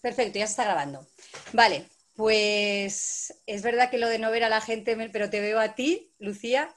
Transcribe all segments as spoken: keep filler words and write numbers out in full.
Perfecto, ya se está grabando. Vale, pues es verdad que lo de no ver a la gente, pero te veo a ti, Lucía.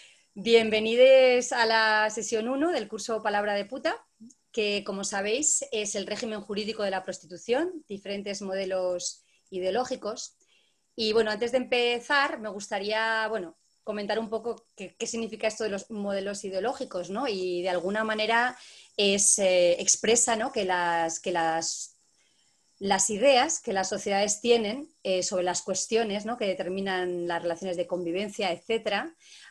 Bienvenidos a la sesión uno del curso Palabra de Puta, que como sabéis es el régimen jurídico de la prostitución, diferentes modelos ideológicos. Y bueno, antes de empezar me gustaría, bueno, comentar un poco qué, qué significa esto de los modelos ideológicos, ¿no? Y de alguna manera es, eh, expresa, ¿no?, que las, que las las ideas que las sociedades tienen eh, sobre las cuestiones, ¿no?, que determinan las relaciones de convivencia, etcétera,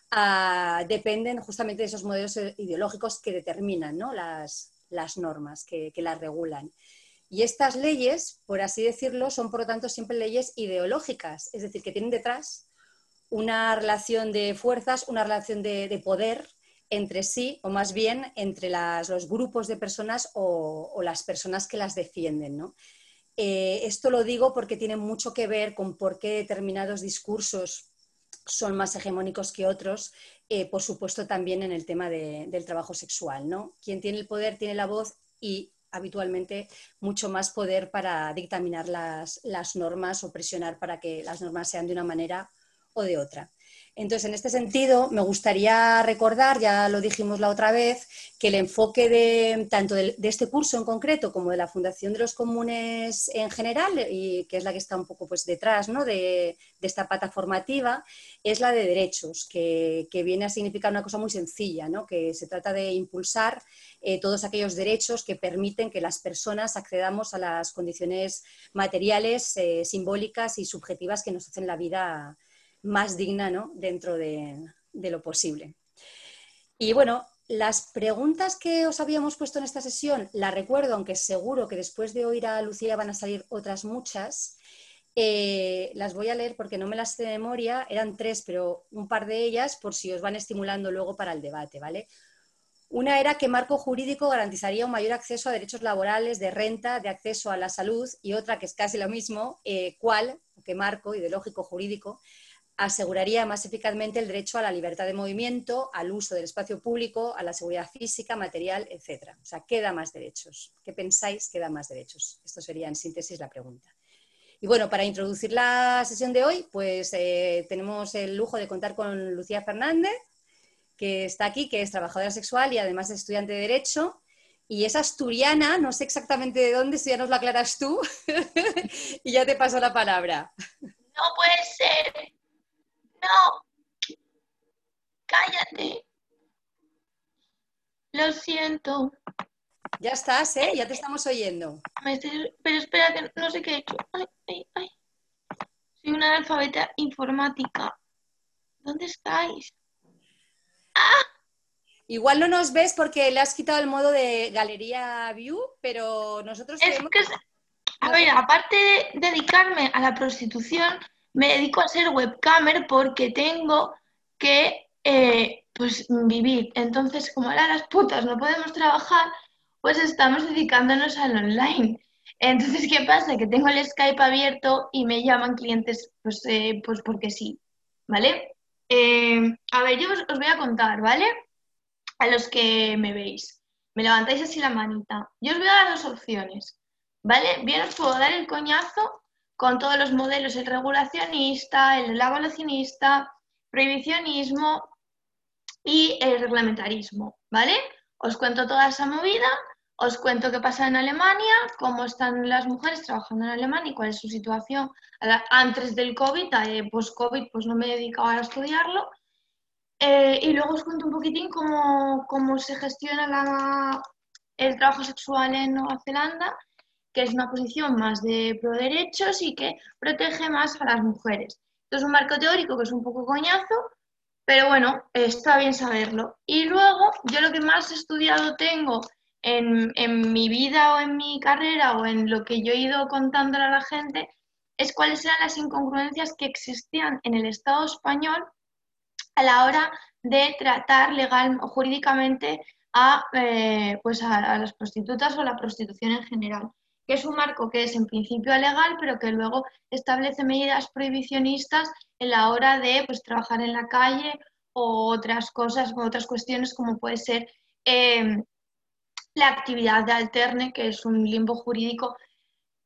uh, dependen justamente de esos modelos ideológicos que determinan, ¿no?, las, las normas, que, que las regulan. Y estas leyes, por así decirlo, son por lo tanto siempre leyes ideológicas, es decir, que tienen detrás una relación de fuerzas, una relación de, de poder entre sí, o más bien entre las, los grupos de personas o, o las personas que las defienden, ¿no? Eh, esto lo digo porque tiene mucho que ver con por qué determinados discursos son más hegemónicos que otros, eh, por supuesto también en el tema de, del trabajo sexual, ¿no? Quien tiene el poder tiene la voz y habitualmente mucho más poder para dictaminar las, las normas o presionar para que las normas sean de una manera o de otra. Entonces, en este sentido, me gustaría recordar, ya lo dijimos la otra vez, que el enfoque de, tanto de, de este curso en concreto como de la Fundación de los Comunes en general, y que es la que está un poco pues, detrás, ¿no?, de, de esta pata formativa, es la de derechos, que, que viene a significar una cosa muy sencilla, ¿no?, que se trata de impulsar eh, todos aquellos derechos que permiten que las personas accedamos a las condiciones materiales, eh, simbólicas y subjetivas que nos hacen la vida más digna, ¿no?, dentro de, de lo posible. Y bueno, las preguntas que os habíamos puesto en esta sesión, las recuerdo, aunque seguro que después de oír a Lucía van a salir otras muchas. Eh, las voy a leer porque no me las sé de memoria, eran tres, pero un par de ellas por si os van estimulando luego para el debate, ¿vale? Una era qué marco jurídico garantizaría un mayor acceso a derechos laborales, de renta, de acceso a la salud, y otra que es casi lo mismo, eh, cuál, qué marco ideológico jurídico aseguraría más eficazmente el derecho a la libertad de movimiento, al uso del espacio público, a la seguridad física, material, etcétera. O sea, ¿qué da más derechos? ¿Qué pensáis que da más derechos? Esto sería en síntesis la pregunta. Y bueno, para introducir la sesión de hoy, pues eh, tenemos el lujo de contar con Lucía Fernández, que está aquí, que es trabajadora sexual y además es estudiante de Derecho. Y es asturiana, no sé exactamente de dónde, si ya nos lo aclaras tú, y ya te paso la palabra. No puede ser. No. Cállate. Lo siento. Ya estás, ¿eh? Ya te estamos oyendo. Me estoy... Pero espera, que no sé qué he hecho. Ay, ay, ay. Soy una analfabeta informática. ¿Dónde estáis? ¡Ah! Igual no nos ves porque le has quitado el modo de galería view, pero nosotros Es creemos... que, a ver, aparte de dedicarme a la prostitución, me dedico a ser webcamer porque tengo que, eh, pues, vivir. Entonces, como ahora las putas no podemos trabajar, pues estamos dedicándonos al online. Entonces, ¿qué pasa? Que tengo el Skype abierto y me llaman clientes, pues, eh, pues porque sí, ¿vale? Eh, a ver, yo os, os voy a contar, ¿vale? A los que me veis. Me levantáis así la manita. Yo os voy a dar dos opciones, ¿vale? Bien os puedo dar el coñazo con todos los modelos, el regulacionista, el evaluacionista, prohibicionismo y el reglamentarismo, ¿vale? Os cuento toda esa movida, os cuento qué pasa en Alemania, cómo están las mujeres trabajando en Alemania y cuál es su situación antes del COVID, eh, post-COVID, pues no me he dedicado a estudiarlo. Eh, y luego os cuento un poquitín cómo, cómo se gestiona la, el trabajo sexual en Nueva Zelanda, que es una posición más de pro derechos y que protege más a las mujeres. Esto es un marco teórico que es un poco coñazo, pero bueno, está bien saberlo. Y luego, yo lo que más estudiado tengo en, en mi vida o en mi carrera o en lo que yo he ido contándole a la gente es cuáles eran las incongruencias que existían en el Estado español a la hora de tratar legal o jurídicamente a, eh, pues a, a las prostitutas o la prostitución en general, que es un marco que es en principio legal, pero que luego establece medidas prohibicionistas en la hora de pues, trabajar en la calle o otras cosas, o otras cuestiones como puede ser eh, la actividad de alterne, que es un limbo jurídico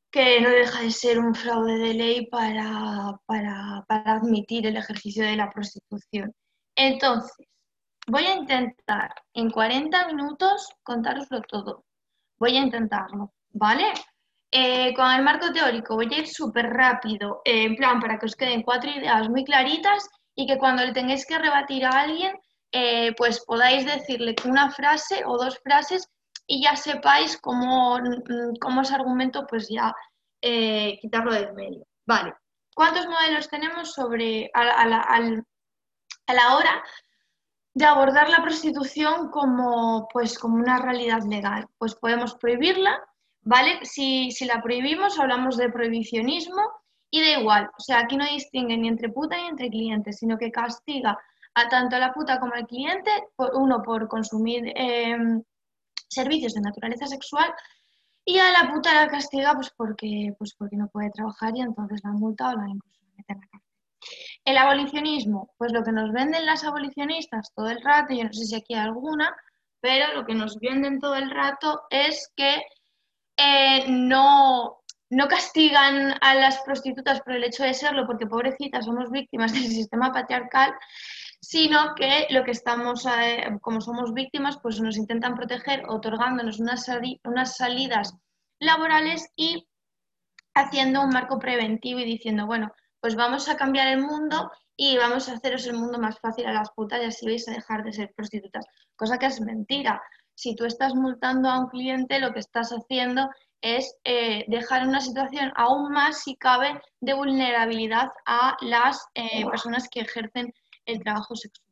que no deja de ser un fraude de ley para, para, para admitir el ejercicio de la prostitución. Entonces, voy a intentar en cuarenta minutos contároslo todo. Voy a intentarlo, ¿vale? Eh, con el marco teórico voy a ir súper rápido, eh, en plan para que os queden cuatro ideas muy claritas y que cuando le tengáis que rebatir a alguien, eh, pues podáis decirle una frase o dos frases y ya sepáis cómo, cómo ese argumento, pues ya eh, quitarlo del medio. Vale, ¿cuántos modelos tenemos sobre a, a, la, a la hora de abordar la prostitución como, pues, como una realidad legal? Pues podemos prohibirla, ¿vale? Si, si la prohibimos, hablamos de prohibicionismo y da igual, o sea, aquí no distingue ni entre puta ni entre cliente, sino que castiga a tanto a la puta como al cliente, por, uno por consumir eh, servicios de naturaleza sexual y a la puta la castiga pues porque, pues porque no puede trabajar y entonces la multa o la incluso la mete en la cárcel. El abolicionismo, pues lo que nos venden las abolicionistas todo el rato, yo no sé si aquí hay alguna, pero lo que nos venden todo el rato es que eh, no, no castigan a las prostitutas por el hecho de serlo, porque pobrecitas somos víctimas del sistema patriarcal, sino que lo que estamos, eh, como somos víctimas, pues nos intentan proteger otorgándonos unas, sali unas salidas laborales y haciendo un marco preventivo y diciendo, bueno, pues vamos a cambiar el mundo y vamos a haceros el mundo más fácil a las putas y así vais a dejar de ser prostitutas. Cosa que es mentira. Si tú estás multando a un cliente, lo que estás haciendo es eh, dejar una situación aún más, si cabe, de vulnerabilidad a las eh, personas que ejercen el trabajo sexual.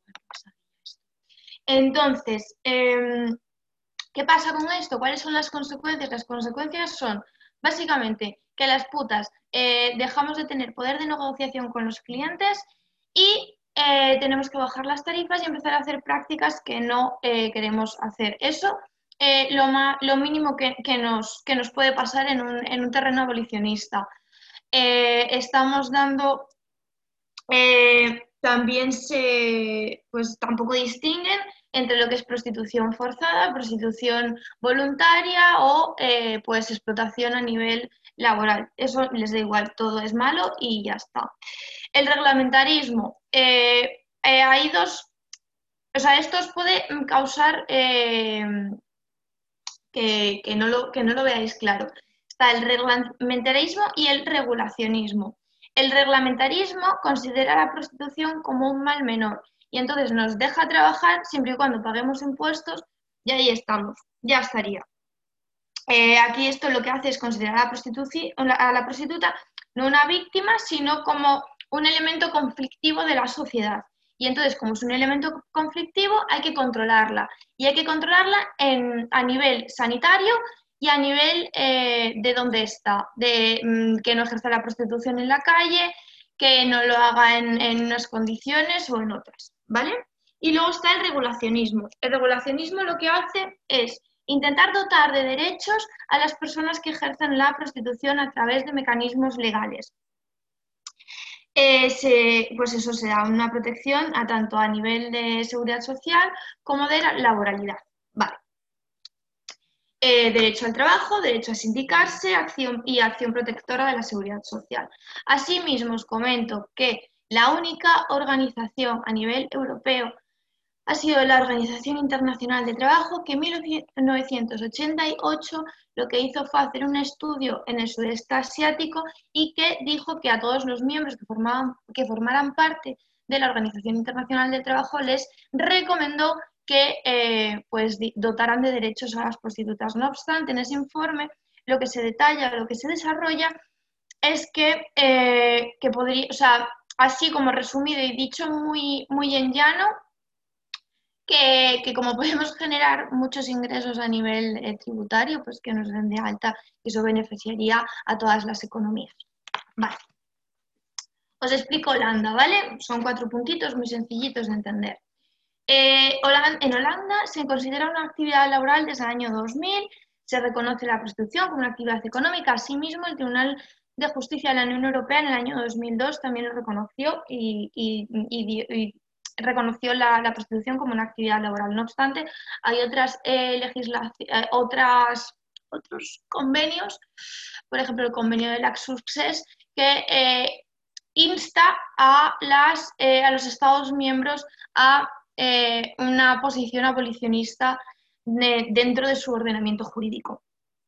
Entonces, eh, ¿qué pasa con esto? ¿Cuáles son las consecuencias? Las consecuencias son, básicamente, que las putas eh, dejamos de tener poder de negociación con los clientes y eh, tenemos que bajar las tarifas y empezar a hacer prácticas que no eh, queremos hacer. Eso eh, lo, lo mínimo que, que, nos, que nos puede pasar en un, en un terreno abolicionista. Eh, estamos dando... Eh, también se, pues tampoco distinguen entre lo que es prostitución forzada, prostitución voluntaria o eh, pues explotación a nivel laboral. Eso les da igual, todo es malo y ya está. El reglamentarismo, eh, eh, hay dos, o sea, esto os puede causar eh, que, que, no lo, que no lo veáis claro. Está el reglamentarismo y el regulacionismo. El reglamentarismo considera la prostitución como un mal menor y entonces nos deja trabajar siempre y cuando paguemos impuestos y ahí estamos, ya estaría. Eh, aquí esto lo que hace es considerar a la, prostituci a la prostituta no una víctima, sino como un elemento conflictivo de la sociedad. Y entonces, como es un elemento conflictivo, hay que controlarla. Y hay que controlarla en, a nivel sanitario y a nivel eh, de dónde está, de mmm, que no ejerza la prostitución en la calle, que no lo haga en, en unas condiciones o en otras, ¿vale? Y luego está el regulacionismo. El regulacionismo lo que hace es intentar dotar de derechos a las personas que ejercen la prostitución a través de mecanismos legales. Eh, se, pues eso se da una protección a tanto a nivel de seguridad social como de la laboralidad. Vale. Eh, derecho al trabajo, derecho a sindicarse, acción y acción protectora de la seguridad social. Asimismo, os comento que la única organización a nivel europeo ha sido la Organización Internacional de Trabajo, que en mil novecientos ochenta y ocho lo que hizo fue hacer un estudio en el sudeste asiático y que dijo que a todos los miembros que, formaban, que formaran parte de la Organización Internacional del Trabajo les recomendó que eh, pues, dotaran de derechos a las prostitutas. No obstante, en ese informe lo que se detalla, lo que se desarrolla es que, eh, que podría, o sea, así como resumido y dicho muy, muy en llano, Que, que, como podemos generar muchos ingresos a nivel eh, tributario, pues que nos den de alta y eso beneficiaría a todas las economías. Vale. Os explico Holanda, ¿vale? Son cuatro puntitos muy sencillitos de entender. Eh, en Holanda se considera una actividad laboral desde el año dos mil, se reconoce la prostitución como una actividad económica. Asimismo, el Tribunal de Justicia de la Unión Europea en el año dos mil dos también lo reconoció y, y, y, y reconoció la, la prostitución como una actividad laboral. No obstante, hay otras, eh, eh, otras otros convenios, por ejemplo el convenio de l'Axe Success, que eh, insta a, las, eh, a los Estados miembros a eh, una posición abolicionista de, dentro de su ordenamiento jurídico.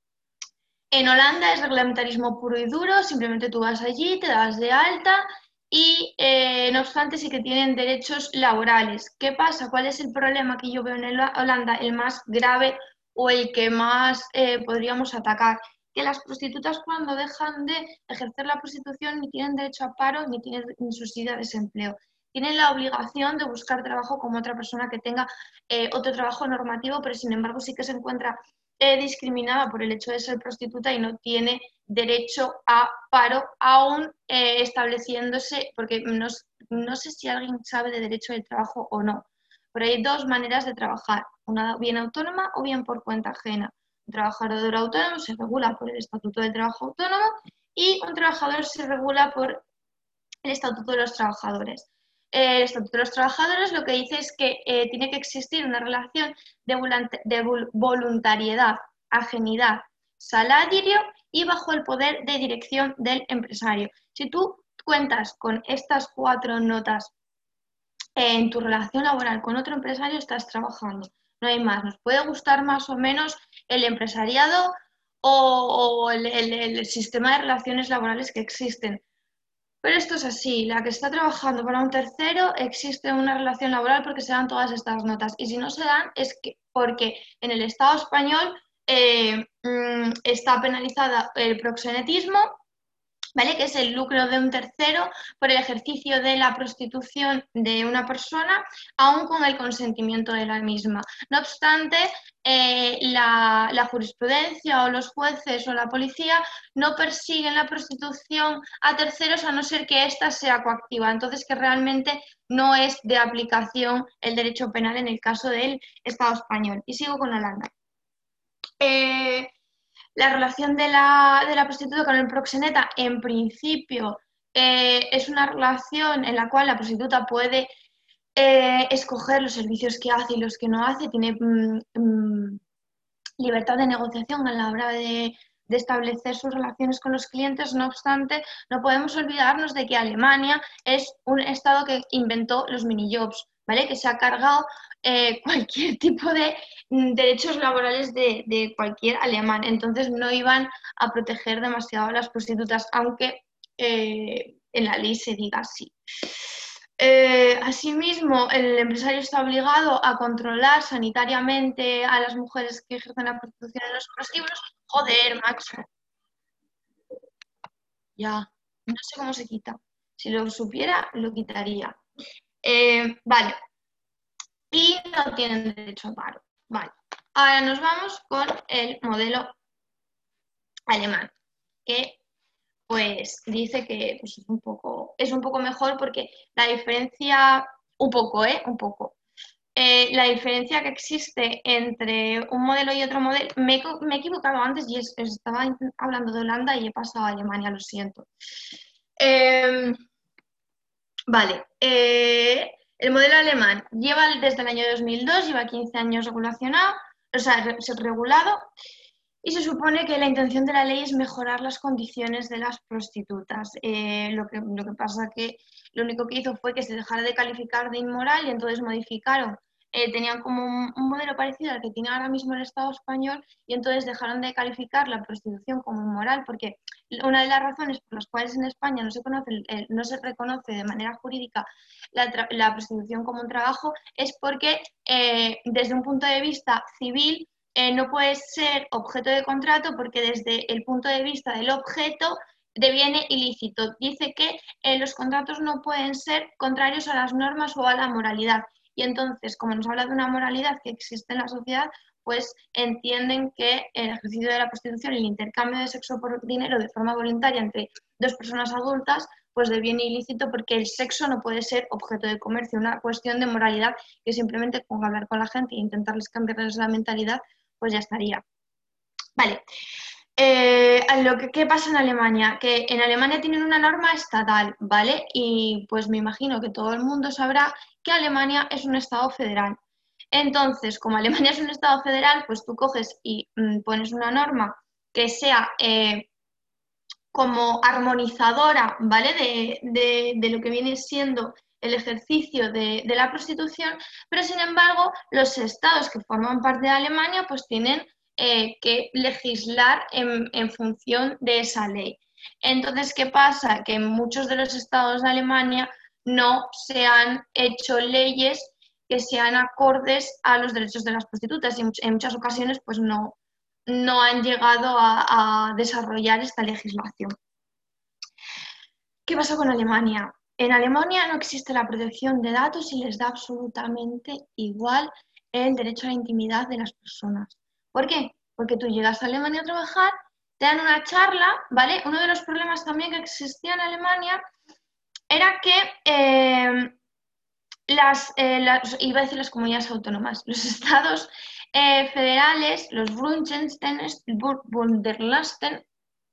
En Holanda es reglamentarismo puro y duro, simplemente tú vas allí, te das de alta y eh, no obstante sí que tienen derechos laborales. ¿Qué pasa? ¿Cuál es el problema que yo veo en Holanda? El más grave o el que más eh, podríamos atacar. Que las prostitutas cuando dejan de ejercer la prostitución ni tienen derecho a paro ni tienen ni subsidio de desempleo. Tienen la obligación de buscar trabajo como otra persona que tenga eh, otro trabajo normativo, pero sin embargo sí que se encuentra eh, discriminada por el hecho de ser prostituta y no tiene derecho a paro, aún eh, estableciéndose, porque no, no sé si alguien sabe de derecho del trabajo o no, pero hay dos maneras de trabajar, una bien autónoma o bien por cuenta ajena. Un trabajador autónomo se regula por el Estatuto del Trabajo Autónomo y un trabajador se regula por el Estatuto de los Trabajadores. El Estatuto de los Trabajadores lo que dice es que eh, tiene que existir una relación de, de voluntariedad, ajenidad, salario y bajo el poder de dirección del empresario. Si tú cuentas con estas cuatro notas en tu relación laboral con otro empresario, estás trabajando. No hay más. Nos puede gustar más o menos el empresariado o, o el, el, el sistema de relaciones laborales que existen. Pero esto es así, la que está trabajando para un tercero existe una relación laboral porque se dan todas estas notas. Y si no se dan es que porque en el Estado español eh, mmm, está penalizada el proxenetismo, ¿vale? Que es el lucro de un tercero por el ejercicio de la prostitución de una persona, aun con el consentimiento de la misma. No obstante, eh, la, la jurisprudencia o los jueces o la policía no persiguen la prostitución a terceros a no ser que ésta sea coactiva, entonces que realmente no es de aplicación el derecho penal en el caso del Estado español. Y sigo con Holanda. Eh, La relación de la, de la prostituta con el proxeneta, en principio, eh, es una relación en la cual la prostituta puede eh, escoger los servicios que hace y los que no hace, tiene mm, mm, libertad de negociación a la hora de, de establecer sus relaciones con los clientes. No obstante, no podemos olvidarnos de que Alemania es un estado que inventó los minijobs, ¿vale? Que se ha cargado eh, cualquier tipo de derechos laborales de, de cualquier alemán, entonces no iban a proteger demasiado a las prostitutas, aunque eh, en la ley se diga así. Eh, asimismo, el empresario está obligado a controlar sanitariamente a las mujeres que ejercen la prostitución en los prostíbulos. Joder, macho. Ya, no sé cómo se quita. Si lo supiera, lo quitaría. Eh, vale. Y no tienen derecho a paro. Vale. Ahora nos vamos con el modelo alemán, que pues dice que pues, es, un poco, es un poco mejor porque la diferencia, un poco, ¿eh? Un poco. Eh, la diferencia que existe entre un modelo y otro modelo, me he, me he equivocado antes y es, estaba hablando de Holanda y he pasado a Alemania, lo siento. Eh, vale. Eh, el modelo alemán lleva desde el año dos mil dos, lleva quince años regulacionado, o sea, regulado, y se supone que la intención de la ley es mejorar las condiciones de las prostitutas. Eh, lo, que, lo que pasa que lo único que hizo fue que se dejara de calificar de inmoral y entonces modificaron. Eh, tenían como un, un modelo parecido al que tiene ahora mismo el Estado español y entonces dejaron de calificar la prostitución como inmoral porque una de las razones por las cuales en España no se, conoce, eh, no se reconoce de manera jurídica la, la prostitución como un trabajo es porque eh, desde un punto de vista civil Eh, no puede ser objeto de contrato porque desde el punto de vista del objeto deviene ilícito. Dice que eh, los contratos no pueden ser contrarios a las normas o a la moralidad. Y entonces, como nos habla de una moralidad que existe en la sociedad, pues entienden que el ejercicio de la prostitución y el intercambio de sexo por dinero de forma voluntaria entre dos personas adultas pues deviene ilícito porque el sexo no puede ser objeto de comercio. Una cuestión de moralidad que simplemente con hablar con la gente e intentarles cambiarles la mentalidad pues ya estaría. Vale. Eh, lo que, ¿qué pasa en Alemania? Que en Alemania tienen una norma estatal, ¿vale? Y pues me imagino que todo el mundo sabrá que Alemania es un estado federal. Entonces, como Alemania es un Estado federal, pues tú coges y mm, pones una norma que sea eh, como armonizadora, ¿vale? De, de, de, lo que viene siendo el ejercicio de, de, la prostitución, pero sin embargo los estados que forman parte de Alemania pues tienen eh, que legislar en, en función de esa ley. Entonces, ¿qué pasa? Que en muchos de los estados de Alemania no se han hecho leyes que sean acordes a los derechos de las prostitutas y en muchas ocasiones pues no, no han llegado a, a desarrollar esta legislación. ¿Qué pasa con Alemania? En Alemania no existe la protección de datos y les da absolutamente igual el derecho a la intimidad de las personas. ¿Por qué? Porque tú llegas a Alemania a trabajar, te dan una charla, ¿vale? Uno de los problemas también que existía en Alemania era que eh, las, eh, las, iba a decir las comunidades autónomas, los estados eh, federales, los Bundesländer, Bundeslasten,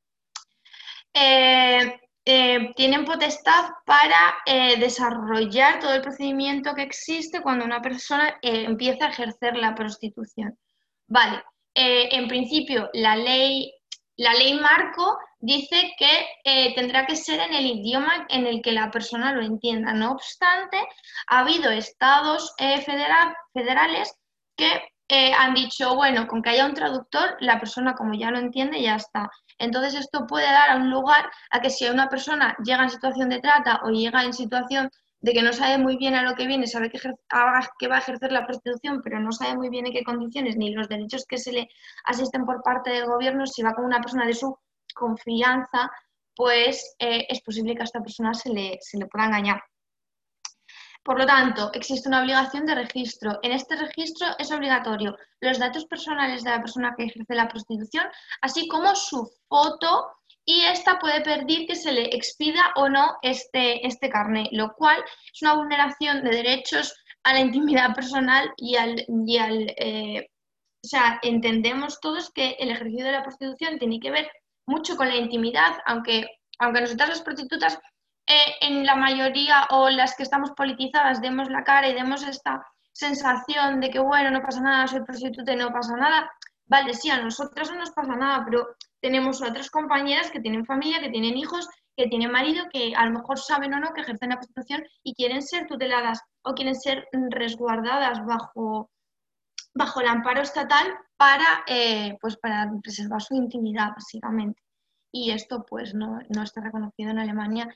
eh, eh, tienen potestad para eh, desarrollar todo el procedimiento que existe cuando una persona eh, empieza a ejercer la prostitución. Vale, eh, en principio la ley, la ley marco dice que eh, tendrá que ser en el idioma en el que la persona lo entienda. No obstante, ha habido estados eh, federal, federales que eh, han dicho, bueno, con que haya un traductor, la persona como ya lo entiende, ya está. Entonces esto puede dar a un lugar a que si una persona llega en situación de trata o llega en situación de que no sabe muy bien a lo que viene, sabe que, que va a ejercer la prostitución, pero no sabe muy bien en qué condiciones ni los derechos que se le asisten por parte del gobierno, si va con una persona de su confianza, pues eh, es posible que a esta persona se le, se le pueda engañar. Por lo tanto, existe una obligación de registro. En este registro es obligatorio los datos personales de la persona que ejerce la prostitución, así como su foto, y esta puede pedir que se le expida o no este, este carné, lo cual es una vulneración de derechos a la intimidad personal y al... Y al eh, o sea, entendemos todos que el ejercicio de la prostitución tiene que ver mucho con la intimidad, aunque, aunque nosotras las prostitutas eh, en la mayoría o las que estamos politizadas demos la cara y demos esta sensación de que, bueno, no pasa nada, soy prostituta y no pasa nada. Vale, sí, a nosotras no nos pasa nada, pero tenemos otras compañeras que tienen familia, que tienen hijos, que tienen marido, que a lo mejor saben o no que ejercen la prostitución y quieren ser tuteladas o quieren ser resguardadas bajo, bajo el amparo estatal para, eh, pues para preservar su intimidad, básicamente. Y esto pues no, no está reconocido en Alemania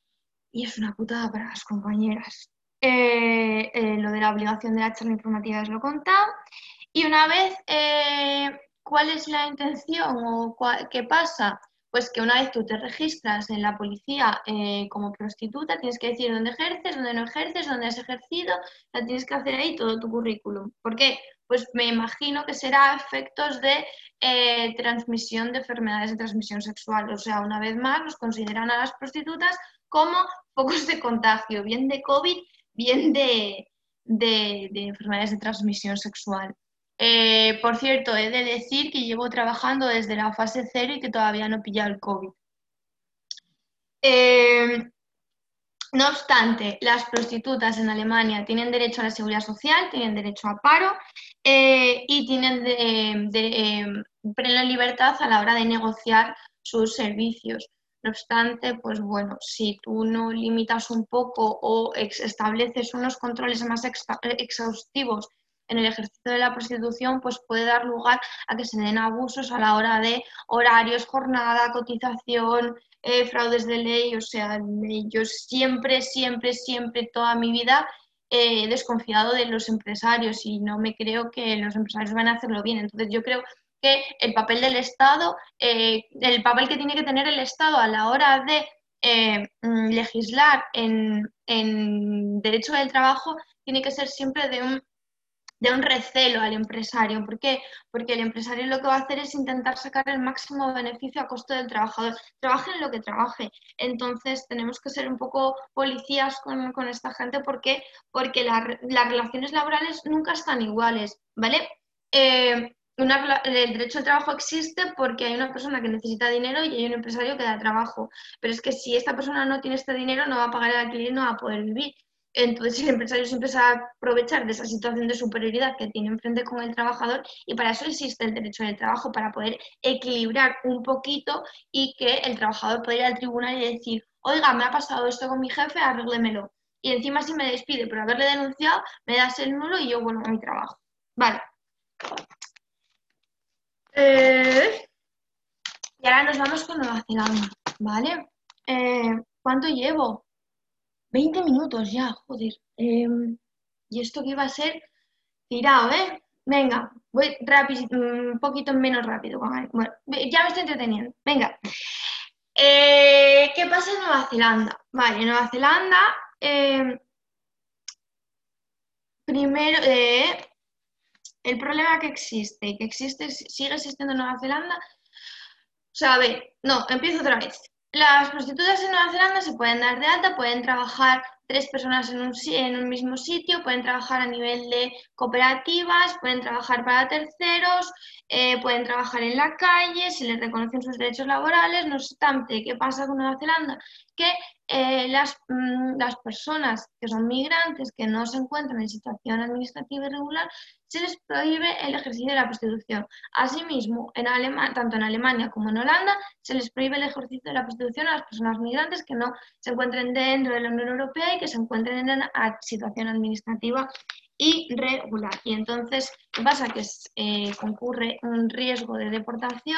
y es una putada para las compañeras. Eh, eh, lo de la obligación de la charla informativa os lo he contado. Y una vez, eh, ¿cuál es la intención o cuál, qué pasa? Pues que una vez tú te registras en la policía eh, como prostituta, tienes que decir dónde ejerces, dónde no ejerces, dónde has ejercido, la tienes que hacer ahí todo tu currículum. ¿Por qué? Pues me imagino que será a efectos de eh, transmisión de enfermedades de transmisión sexual. O sea, una vez más, nos consideran a las prostitutas como focos de contagio, bien de COVID, bien de, de, de enfermedades de transmisión sexual. Eh, por cierto, he de decir que llevo trabajando desde la fase cero y que todavía no he pillado el COVID. Eh, no obstante, las prostitutas en Alemania tienen derecho a la seguridad social, tienen derecho a paro eh, y tienen de, de, eh, plena libertad a la hora de negociar sus servicios. No obstante, pues bueno, si tú no limitas un poco o ex estableces unos controles más exhaustivos en el ejercicio de la prostitución, pues puede dar lugar a que se den abusos a la hora de horarios, jornada, cotización, eh, fraudes de ley. O sea, yo siempre, siempre, siempre, toda mi vida eh, he desconfiado de los empresarios y no me creo que los empresarios van a hacerlo bien. Entonces yo creo que el papel del Estado, eh, el papel que tiene que tener el Estado a la hora de eh, legislar en, en derecho del trabajo tiene que ser siempre de un de un recelo al empresario. ¿Por qué? Porque el empresario lo que va a hacer es intentar sacar el máximo beneficio a costo del trabajador, trabaje en lo que trabaje. Entonces tenemos que ser un poco policías con, con esta gente. ¿Por qué? Porque la, las relaciones laborales nunca están iguales, ¿vale? Eh, una, el derecho al trabajo existe porque hay una persona que necesita dinero y hay un empresario que da trabajo, pero es que si esta persona no tiene este dinero no va a pagar el alquiler y no va a poder vivir. Entonces el empresario siempre se va a aprovechar de esa situación de superioridad que tiene enfrente con el trabajador y para eso existe el derecho del trabajo, para poder equilibrar un poquito y que el trabajador pueda ir al tribunal y decir, oiga, me ha pasado esto con mi jefe, arréglemelo. Y encima si me despide por haberle denunciado, me das el nulo y yo vuelvo a mi trabajo. Vale. Eh, y ahora nos vamos con Nueva Zelanda, ¿vale? Eh, ¿cuánto llevo? veinte minutos ya, joder. Eh, y esto que iba a ser tirado, ¿eh? Venga, voy rápido, un poquito menos rápido. Bueno, ya me estoy entreteniendo. Venga. Eh, ¿qué pasa en Nueva Zelanda? Vale, en Nueva Zelanda, eh, primero, eh, el problema que existe, que existe, sigue existiendo en Nueva Zelanda. O sea, a ver, no, empiezo otra vez. Las prostitutas en Nueva Zelanda se pueden dar de alta, pueden trabajar tres personas en un, en un mismo sitio, pueden trabajar a nivel de cooperativas, pueden trabajar para terceros, eh, pueden trabajar en la calle, se les reconocen sus derechos laborales. No obstante, ¿qué pasa con Nueva Zelanda? Que eh, las, mmm, las personas que son migrantes, que no se encuentran en situación administrativa irregular, se les prohíbe el ejercicio de la prostitución. Asimismo, en Alema- tanto en Alemania como en Holanda, se les prohíbe el ejercicio de la prostitución a las personas migrantes que no se encuentren dentro de la Unión Europea y que se encuentren en situación administrativa irregular. Y entonces, ¿qué pasa? Que eh, concurre un riesgo de deportación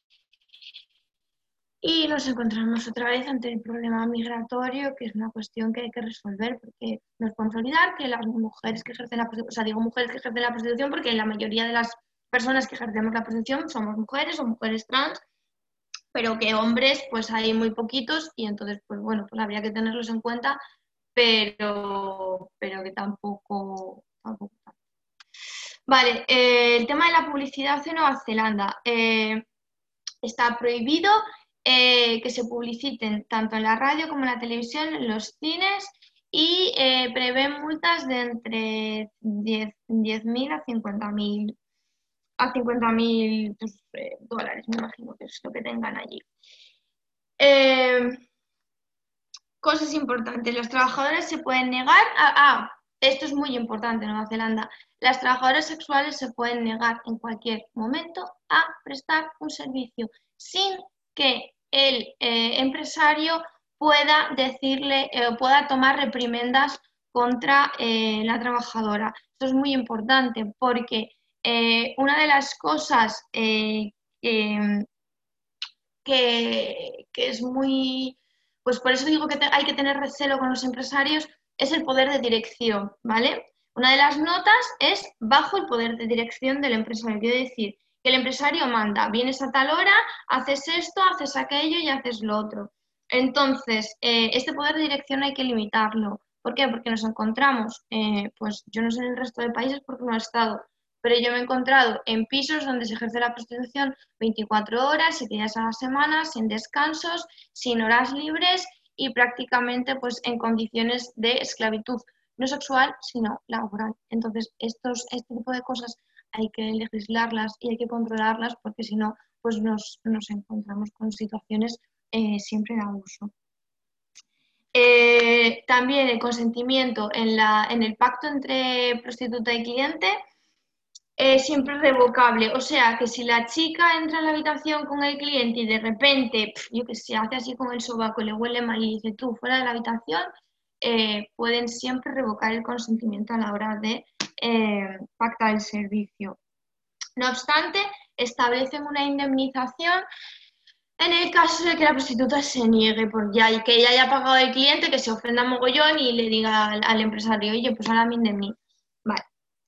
y nos encontramos otra vez ante el problema migratorio, que es una cuestión que hay que resolver, porque no es podemos olvidar que las mujeres que ejercen la prostitución, o sea, digo mujeres que ejercen la prostitución porque la mayoría de las personas que ejercemos la prostitución somos mujeres o mujeres trans, pero que hombres pues hay muy poquitos y entonces pues bueno, pues habría que tenerlos en cuenta, pero, pero que tampoco... tampoco. Vale, eh, el tema de la publicidad en Nueva Zelanda. Eh, está prohibido eh, que se publiciten tanto en la radio como en la televisión, en los cines y eh, prevén multas de entre diez mil a cincuenta mil a cincuenta mil pues, eh, dólares, me imagino que es lo que tengan allí. Eh, cosas importantes, los trabajadores se pueden negar a... Ah, esto es muy importante en Nueva Zelanda. Las trabajadoras sexuales se pueden negar en cualquier momento a prestar un servicio sin que el eh, empresario pueda decirle, eh, pueda tomar reprimendas contra eh, la trabajadora. Esto es muy importante porque eh, una de las cosas eh, que, que, que es muy... Pues por eso digo que te, hay que tener recelo con los empresarios, es el poder de dirección, ¿vale? Una de las notas es bajo el poder de dirección del empresario. Quiere decir que el empresario manda, vienes a tal hora, haces esto, haces aquello y haces lo otro. Entonces, eh, este poder de dirección hay que limitarlo. ¿Por qué? Porque nos encontramos, eh, pues yo no sé en el resto de países porque no he estado, pero yo me he encontrado en pisos donde se ejerce la prostitución veinticuatro horas, siete días a la semana, sin descansos, sin horas libres y prácticamente pues en condiciones de esclavitud, no sexual, sino laboral. Entonces, estos, este tipo de cosas hay que legislarlas y hay que controlarlas porque si no, pues nos, nos encontramos con situaciones eh, siempre de abuso. Eh, también el consentimiento en, la, en el pacto entre prostituta y cliente es siempre revocable. O sea, que si la chica entra en la habitación con el cliente y de repente, pf, yo que sé, hace así con el sobaco, le huele mal y dice tú fuera de la habitación, eh, pueden siempre revocar el consentimiento a la hora de eh, pactar el servicio. No obstante, establecen una indemnización en el caso de que la prostituta se niegue por ya y que ella haya pagado al cliente, que se ofenda mogollón y le diga al, al empresario, oye, pues ahora me indemnizas. Vale.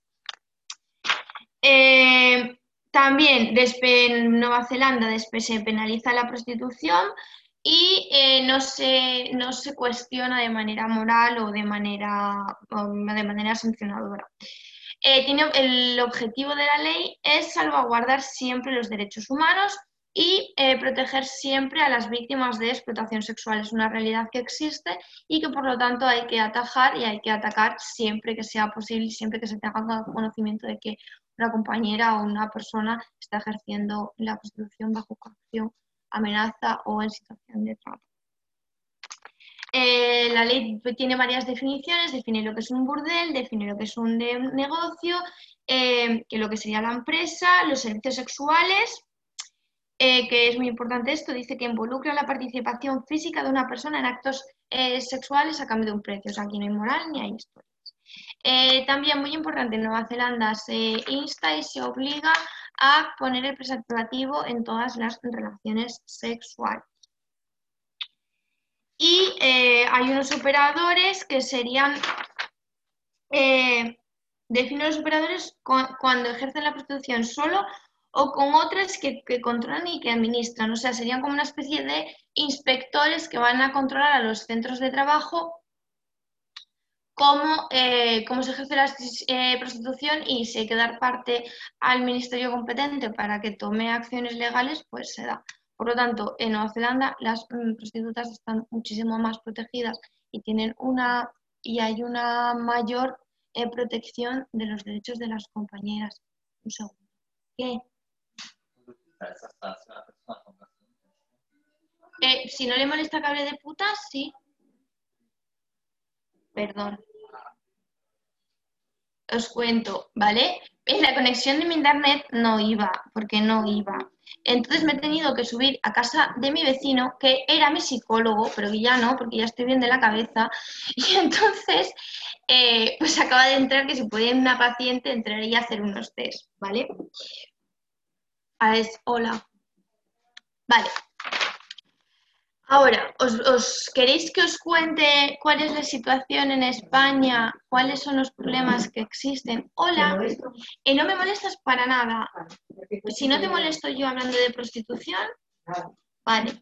Eh, también en Nueva Zelanda después se penaliza la prostitución y eh, no, se, no se cuestiona de manera moral o de manera, o de manera sancionadora. Eh, tiene, el objetivo de la ley es salvaguardar siempre los derechos humanos y eh, proteger siempre a las víctimas de explotación sexual. Es una realidad que existe y que por lo tanto hay que atajar y hay que atacar siempre que sea posible y siempre que se tenga conocimiento de que una compañera o una persona está ejerciendo la prostitución bajo coacción, amenaza o en situación de trata. Eh, la ley tiene varias definiciones, define lo que es un burdel, define lo que es un de- negocio, eh, que lo que sería la empresa, los servicios sexuales, eh, que es muy importante esto, dice que involucra la participación física de una persona en actos eh, sexuales a cambio de un precio, o sea, aquí no hay moral ni hay historias. Eh, también muy importante, en Nueva Zelanda se insta y se obliga a poner el preservativo en todas las relaciones sexuales. Y eh, hay unos operadores que serían, eh, define los operadores cu cuando ejercen la prostitución solo o con otras que, que controlan y que administran. O sea, serían como una especie de inspectores que van a controlar a los centros de trabajo cómo, eh, cómo se ejerce la eh, prostitución, y si hay que dar parte al ministerio competente para que tome acciones legales, pues se da. Por lo tanto, en Nueva Zelanda las mm, prostitutas están muchísimo más protegidas y tienen una y hay una mayor eh, protección de los derechos de las compañeras. Un segundo. ¿Qué? Eh, si no le molesta que hable de putas, sí. Perdón. Os cuento, ¿vale? En la conexión de mi internet no iba, porque no iba. Entonces me he tenido que subir a casa de mi vecino, que era mi psicólogo, pero que ya no, porque ya estoy bien de la cabeza. Y entonces, eh, pues acaba de entrar que si podía una paciente entrar y hacer unos test, ¿vale? A ver, hola. Vale. Ahora, ¿os, os queréis que os cuente cuál es la situación en España? ¿Cuáles son los problemas que existen? Hola, eh, no me molestas para nada. Si no te molesto yo hablando de prostitución, vale.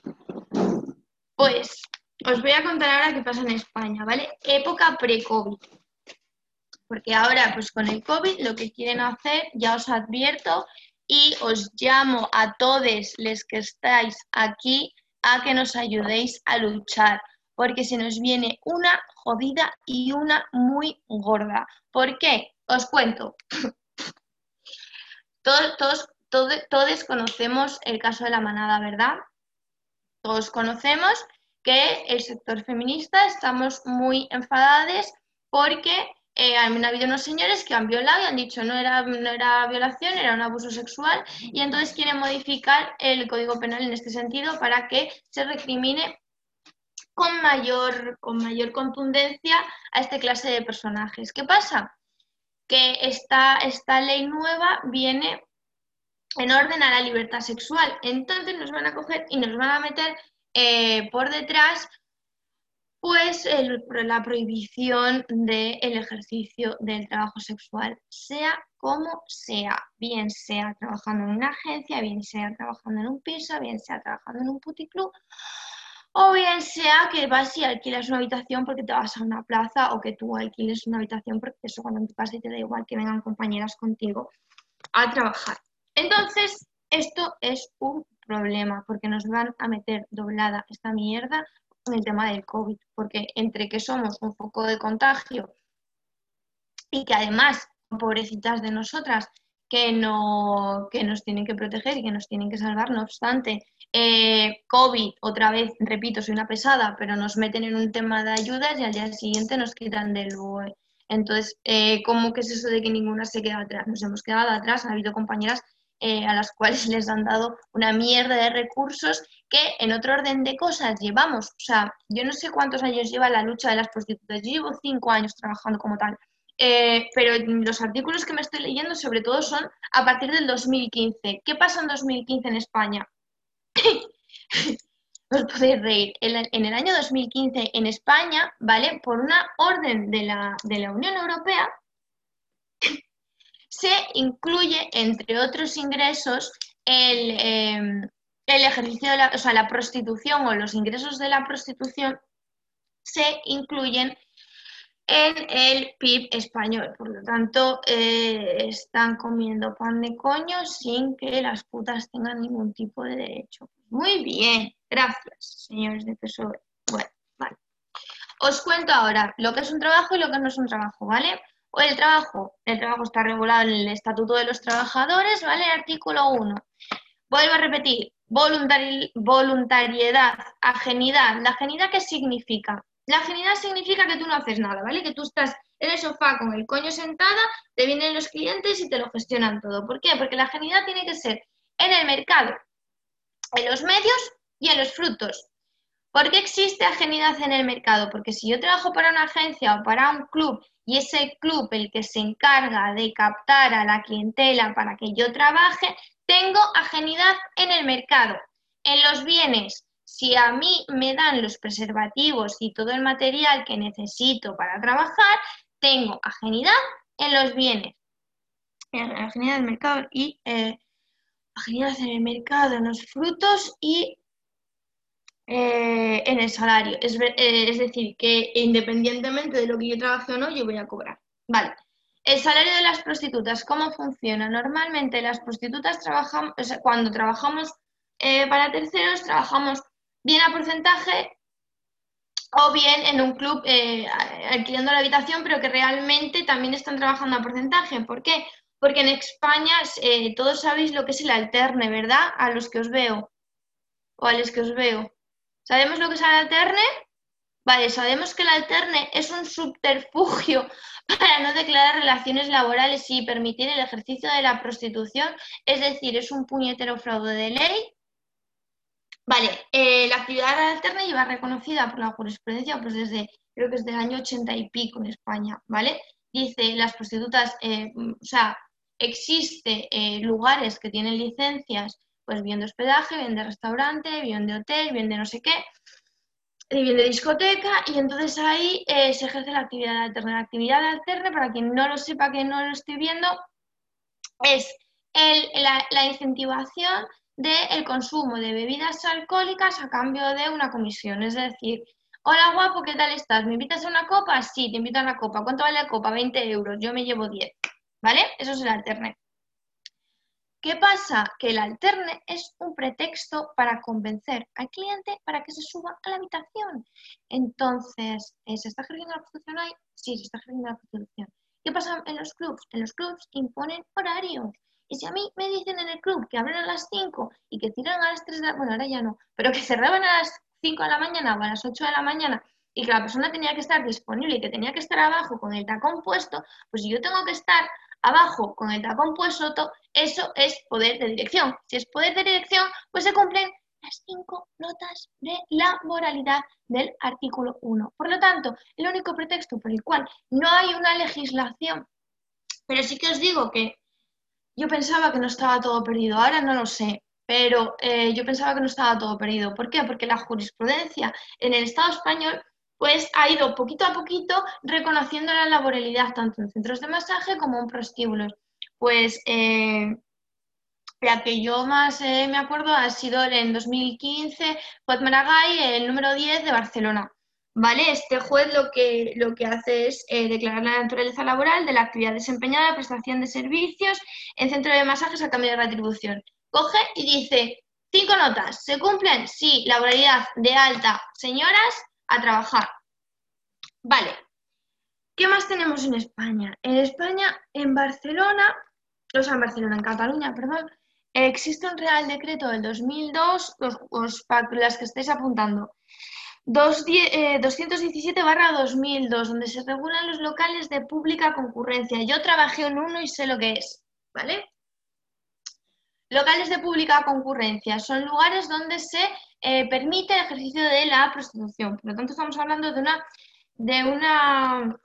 Pues os voy a contar ahora qué pasa en España, ¿vale? Época pre-COVID. Porque ahora, pues con el COVID, lo que quieren hacer, ya os advierto, y os llamo a todos los que estáis aquí a que nos ayudéis a luchar, porque se nos viene una jodida y una muy gorda. ¿Por qué? Os cuento. Todos, todos, todos, todos conocemos el caso de La Manada, ¿verdad? Todos conocemos que el sector feminista estamos muy enfadados porque eh, han habido unos señores que han violado y han dicho no era, no era violación, era un abuso sexual, y entonces quieren modificar el Código Penal en este sentido para que se recrimine con mayor, con mayor contundencia a esta clase de personajes. ¿Qué pasa? Que esta, esta ley nueva viene en orden a la libertad sexual. Entonces nos van a coger y nos van a meter eh, por detrás pues el, la prohibición del ejercicio del trabajo sexual, sea como sea, bien sea trabajando en una agencia, bien sea trabajando en un piso, bien sea trabajando en un puticlub, o bien sea que vas y alquilas una habitación porque te vas a una plaza, o que tú alquiles una habitación porque eso cuando en tu casa y te da igual que vengan compañeras contigo a trabajar. Entonces, esto es un problema porque nos van a meter doblada esta mierda en el tema del COVID, porque entre que somos un foco de contagio y que además, pobrecitas de nosotras, que, no, que nos tienen que proteger y que nos tienen que salvar, no obstante, eh, COVID, otra vez, repito, soy una pesada, pero nos meten en un tema de ayudas y al día siguiente nos quitan del B O E. Entonces, eh, ¿cómo que es eso de que ninguna se queda atrás? Nos hemos quedado atrás, ha habido compañeras eh, a las cuales les han dado una mierda de recursos que en otro orden de cosas llevamos. O sea, yo no sé cuántos años lleva la lucha de las prostitutas, yo llevo cinco años trabajando como tal. Eh, pero los artículos que me estoy leyendo sobre todo son a partir del dos mil quince. ¿Qué pasa en dos mil quince en España? Os podéis reír. En el año dos mil quince en España, ¿vale? Por una orden de la, de la Unión Europea, se incluye, entre otros ingresos, el, eh, el ejercicio de la, o sea, la prostitución, o los ingresos de la prostitución se incluyen en el P I B español. Por lo tanto, eh, están comiendo pan de coño sin que las putas tengan ningún tipo de derecho. Muy bien, gracias, señores de P S O E. Bueno, vale. Os cuento ahora lo que es un trabajo y lo que no es un trabajo, ¿vale? O el trabajo, el trabajo está regulado en el Estatuto de los Trabajadores, ¿vale? Artículo uno. Vuelvo a repetir, voluntari voluntariedad, ajenidad. ¿La ajenidad qué significa? La ajenidad significa que tú no haces nada, ¿vale? Que tú estás en el sofá con el coño sentada, te vienen los clientes y te lo gestionan todo. ¿Por qué? Porque la ajenidad tiene que ser en el mercado, en los medios y en los frutos. ¿Por qué existe ajenidad en el mercado? Porque si yo trabajo para una agencia o para un club y ese club el que se encarga de captar a la clientela para que yo trabaje, tengo ajenidad en el mercado. En los bienes, si a mí me dan los preservativos y todo el material que necesito para trabajar, tengo ajenidad en los bienes. Ajenidad del mercado y eh, ajenidad en el mercado, en los frutos y Eh, en el salario. Es, eh, es decir, que independientemente de lo que yo trabaje o no, yo voy a cobrar. Vale. El salario de las prostitutas, ¿cómo funciona? Normalmente las prostitutas trabajamos, o sea, cuando trabajamos eh, para terceros, trabajamos bien a porcentaje o bien en un club eh, alquilando la habitación, pero que realmente también están trabajando a porcentaje. ¿Por qué? Porque en España eh, todos sabéis lo que es el alterne, ¿verdad? A los que os veo o a los que os veo. ¿Sabemos lo que es el alterne? Vale, sabemos que el alterne es un subterfugio para no declarar relaciones laborales y permitir el ejercicio de la prostitución, es decir, es un puñetero fraude de ley. Vale, eh, la actividad alterne lleva reconocida por la jurisprudencia pues desde, creo que es del año ochenta y pico en España, ¿vale? Dice, las prostitutas, eh, o sea, existe eh, lugares que tienen licencias, pues bien de hospedaje, bien de restaurante, bien de hotel, bien de no sé qué, bien de discoteca, y entonces ahí eh, se ejerce la actividad alterna. La actividad alterna, para quien no lo sepa, que no lo estoy viendo, es el, la, la incentivación del consumo de bebidas alcohólicas a cambio de una comisión. Es decir, hola guapo, ¿qué tal estás? ¿Me invitas a una copa? Sí, te invito a una copa. ¿Cuánto vale la copa? veinte euros, yo me llevo diez, ¿vale? Eso es el alterne. ¿Qué pasa? Que el alterne es un pretexto para convencer al cliente para que se suba a la habitación. Entonces, ¿se está ejerciendo la prostitución ahí? Sí, se está ejerciendo la prostitución. ¿Qué pasa en los clubs? En los clubs imponen horarios. Y si a mí me dicen en el club que abren a las cinco y que cierran a las tres de la... Bueno, ahora ya no, pero que cerraban a las cinco de la mañana o a las ocho de la mañana y que la persona tenía que estar disponible y que tenía que estar abajo con el tacón puesto, pues si yo tengo que estar abajo con el tacón puesto, eso es poder de dirección. Si es poder de dirección, pues se cumplen las cinco notas de la moralidad del artículo uno. Por lo tanto, el único pretexto por el cual no hay una legislación, pero sí que os digo que yo pensaba que no estaba todo perdido, ahora no lo sé, pero eh, yo pensaba que no estaba todo perdido. ¿Por qué? Porque la jurisprudencia en el Estado español pues ha ido poquito a poquito reconociendo la laboralidad tanto en centros de masaje como en prostíbulos. Pues eh, la que yo más eh, me acuerdo ha sido en dos mil quince, juez Maragall, el número diez de Barcelona. ¿Vale? Este juez lo que, lo que hace es eh, declarar la naturaleza laboral de la actividad desempeñada, prestación de servicios en centro de masajes a cambio de retribución. Coge y dice, cinco notas, ¿se cumplen? Sí, laboralidad de alta, señoras, a trabajar. Vale, ¿qué más tenemos en España? En España, en Barcelona, o sea, en Barcelona, en Cataluña, perdón, existe un Real Decreto del dos mil dos, os, os, para las que estéis apuntando, doscientos diecisiete barra dos mil dos, donde se regulan los locales de pública concurrencia. Yo trabajé en uno y sé lo que es, ¿vale? Locales de pública concurrencia son lugares donde se eh, permite el ejercicio de la prostitución. Por lo tanto, estamos hablando de una, de una,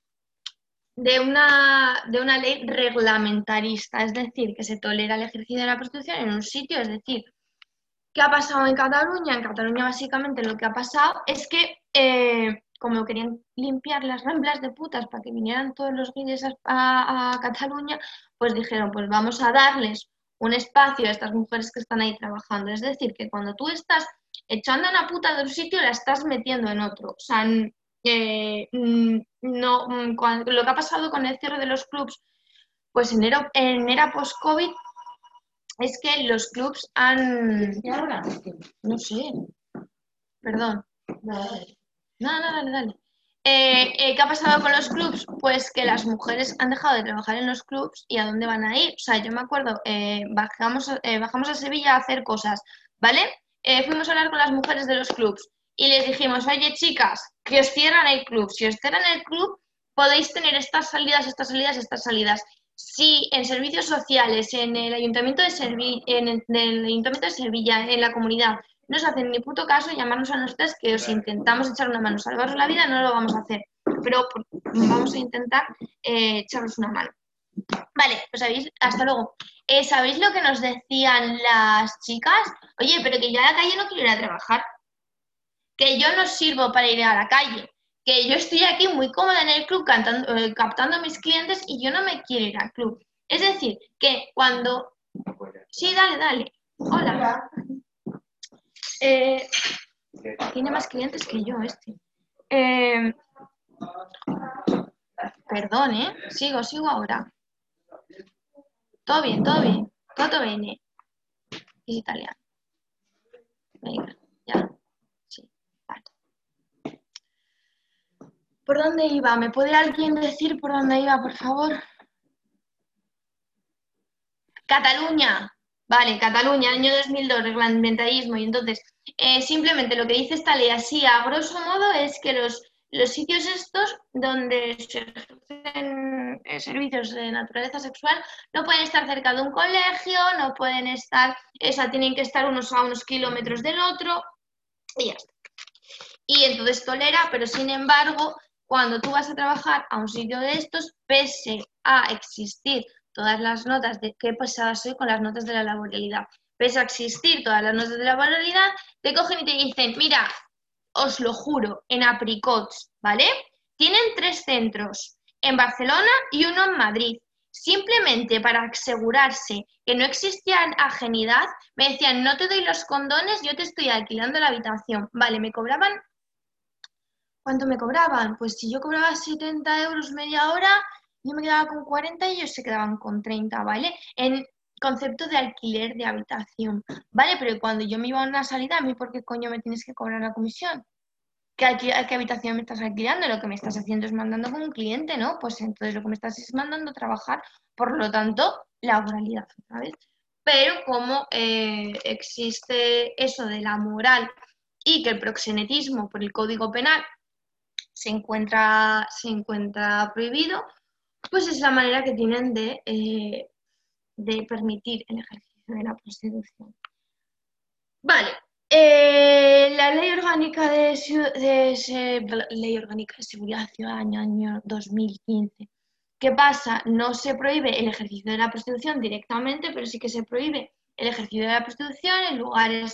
de una, de una ley reglamentarista, es decir, que se tolera el ejercicio de la prostitución en un sitio, es decir, ¿qué ha pasado en Cataluña? En Cataluña básicamente lo que ha pasado es que eh, como querían limpiar las ramblas de putas para que vinieran todos los guiris a, a, a Cataluña, pues dijeron, pues vamos a darles un espacio a estas mujeres que están ahí trabajando. Es decir, que cuando tú estás echando a una puta de un sitio, la estás metiendo en otro. O sea, eh, no, cuando, lo que ha pasado con el cierre de los clubs, pues en era, en era post-COVID, es que los clubs han... No sé. Perdón. Dale. No, no, dale, dale. Eh, eh, ¿Qué ha pasado con los clubs? Pues que las mujeres han dejado de trabajar en los clubs y ¿a dónde van a ir? O sea, yo me acuerdo, eh, bajamos, eh, bajamos a Sevilla a hacer cosas. ¿vale? Eh, fuimos a hablar con las mujeres de los clubs y les dijimos, oye, chicas, que os cierran el club. Si os cierran el club, podéis tener estas salidas, estas salidas, estas salidas. Si en servicios sociales, en el Ayuntamiento de, Servi en el, del Ayuntamiento de Sevilla, en la comunidad, no os hacen ni puto caso, llamarnos a nosotras que os intentamos echar una mano. Salvaros la vida no lo vamos a hacer, pero vamos a intentar eh, echaros una mano. Vale, pues sabéis, hasta luego. Eh, ¿Sabéis lo que nos decían las chicas? Oye, pero que yo a la calle no quiero ir a trabajar, que yo no sirvo para ir a la calle, que yo estoy aquí muy cómoda en el club cantando, eh, captando a mis clientes y yo no me quiero ir al club. Es decir, que cuando... Sí, dale, dale. Hola. Eh, tiene más clientes que yo este. Eh, perdón, ¿eh? Sigo, sigo ahora. Todo bien, todo bien. Todo bene. Es italiano. Venga, ya. Sí, vale. ¿Por dónde iba? ¿Me puede alguien decir por dónde iba, por favor? Cataluña. Vale, Cataluña, año dos mil dos, reglamentarismo. Y entonces, eh, simplemente lo que dice esta ley así, a grosso modo, es que los, los sitios estos donde se ejercen eh, servicios de naturaleza sexual no pueden estar cerca de un colegio, no pueden estar, o sea, tienen que estar unos a unos kilómetros del otro y ya está. Y entonces tolera, pero sin embargo, cuando tú vas a trabajar a un sitio de estos, pese a existir todas las notas de qué pesada soy con las notas de la laboralidad, pese a existir todas las notas de la laboralidad, te cogen y te dicen, mira, os lo juro, en Apricots, ¿vale? Tienen tres centros, en Barcelona y uno en Madrid. Simplemente para asegurarse que no existía ajenidad, me decían, no te doy los condones, yo te estoy alquilando la habitación. Vale, me cobraban... ¿Cuánto me cobraban? Pues si yo cobraba setenta euros media hora, yo me quedaba con cuarenta y ellos se quedaban con treinta, ¿vale? En concepto de alquiler de habitación, ¿vale? Pero cuando yo me iba a una salida, ¿a mí por qué coño me tienes que cobrar la comisión? ¿Qué, a qué habitación me estás alquilando? Lo que me estás haciendo es mandando con un cliente, ¿no? Pues entonces lo que me estás es mandando a trabajar, por lo tanto, laboralidad, ¿sabes? Pero como eh, existe eso de la moral y que el proxenetismo por el Código Penal se encuentra, se encuentra prohibido, pues es la manera que tienen de, eh, de permitir el ejercicio de la prostitución. Vale, eh, la Ley Orgánica de, de, de, Ley Orgánica de Seguridad Ciudadana, año dos mil quince. ¿Qué pasa? No se prohíbe el ejercicio de la prostitución directamente, pero sí que se prohíbe el ejercicio de la prostitución en lugares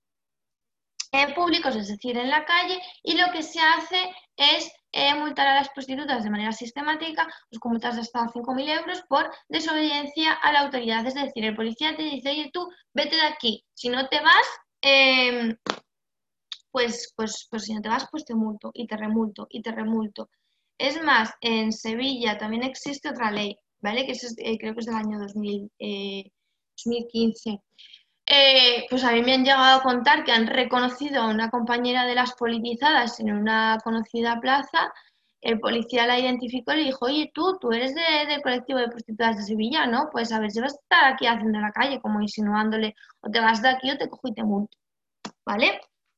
eh, públicos, es decir, en la calle, y lo que se hace es eh, multar a las prostitutas de manera sistemática, pues con multas de hasta cinco mil euros por desobediencia a la autoridad. Es decir, el policía te dice, oye, tú, vete de aquí, si no te vas, eh, pues, pues, pues si no te vas, pues te multo, y te remulto, y te remulto. Es más, en Sevilla también existe otra ley, ¿vale? Que es, eh, creo que es del año dos mil, eh, dos mil quince. Eh, pues a mí me han llegado a contar que han reconocido a una compañera de las politizadas en una conocida plaza. El policía la identificó y le dijo, oye, tú, tú eres de, del colectivo de prostitutas de Sevilla, ¿no? Pues a ver si vas a estar aquí haciendo la calle, como insinuándole, o te vas de aquí o te cojo y te multo, ¿vale?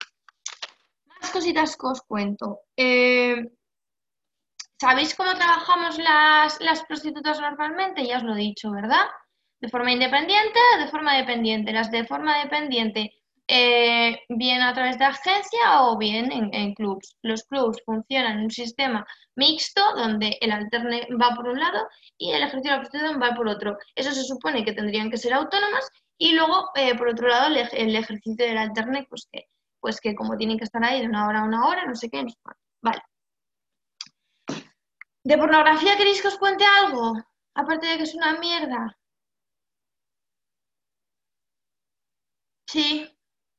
Más cositas que os cuento. Eh, ¿Sabéis cómo trabajamos las, las prostitutas normalmente? Ya os lo he dicho, ¿verdad? ¿De forma independiente o de forma dependiente? Las de forma dependiente, eh, bien a través de agencia o bien en, en clubs. Los clubs funcionan en un sistema mixto donde el alterne va por un lado y el ejercicio de la prostitución va por otro. Eso se supone que tendrían que ser autónomas y luego, eh, por otro lado, el, el ejercicio del alterne, pues que, pues que como tienen que estar ahí de una hora a una hora, no sé qué, no sé cuánto. Vale. ¿De pornografía queréis que os cuente algo? Aparte de que es una mierda. Sí.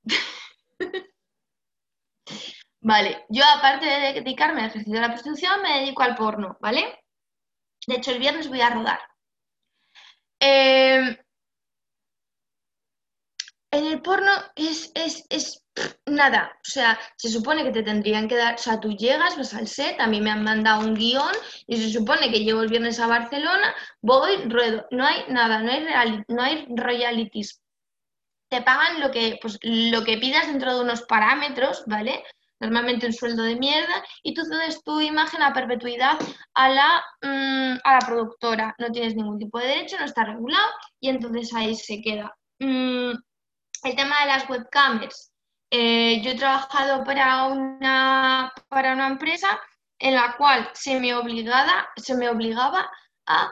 Vale, yo aparte de dedicarme al ejercicio de la prostitución, me dedico al porno, ¿vale? De hecho, el viernes voy a rodar. Eh, en el porno es, es, es pff, nada, o sea, se supone que te tendrían que dar, o sea, tú llegas, vas al set, a mí me han mandado un guión y se supone que llego el viernes a Barcelona, voy, ruedo, no hay nada, no hay, reali no hay royalties. te pagan lo que, pues, lo que pidas dentro de unos parámetros, ¿vale? Normalmente un sueldo de mierda, y tú cedes tu imagen a perpetuidad a la, mmm, a la productora. No tienes ningún tipo de derecho, no está regulado, y entonces ahí se queda. Mm, el tema de las webcamers. Eh, yo he trabajado para una, para una empresa en la cual se me, obligada, se me obligaba a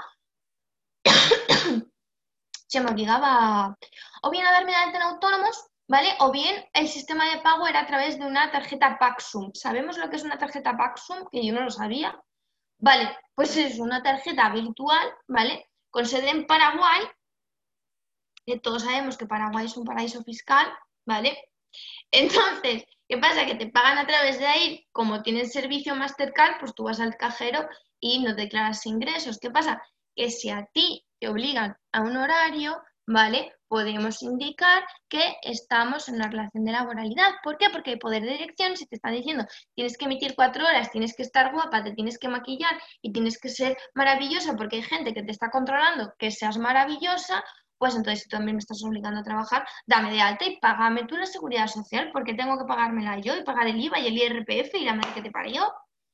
se me obligaba o bien a darme de alta en autónomos, ¿vale? O bien el sistema de pago era a través de una tarjeta Paxum. ¿Sabemos lo que es una tarjeta Paxum? Que yo no lo sabía. Vale, pues es una tarjeta virtual, ¿vale? Con sede en Paraguay, que todos sabemos que Paraguay es un paraíso fiscal, ¿vale? Entonces, ¿qué pasa? Que te pagan a través de ahí, como tienes servicio Mastercard, pues tú vas al cajero y no declaras ingresos. ¿Qué pasa? Que si a ti te obligan a un horario, ¿vale? Podemos indicar que estamos en una relación de laboralidad. ¿Por qué? Porque hay poder de dirección, si te están diciendo tienes que emitir cuatro horas, tienes que estar guapa, te tienes que maquillar y tienes que ser maravillosa porque hay gente que te está controlando que seas maravillosa, pues entonces si tú también me estás obligando a trabajar, dame de alta y págame tú la seguridad social, porque tengo que pagármela yo y pagar el IVA y el I R P F y la madre que te parió.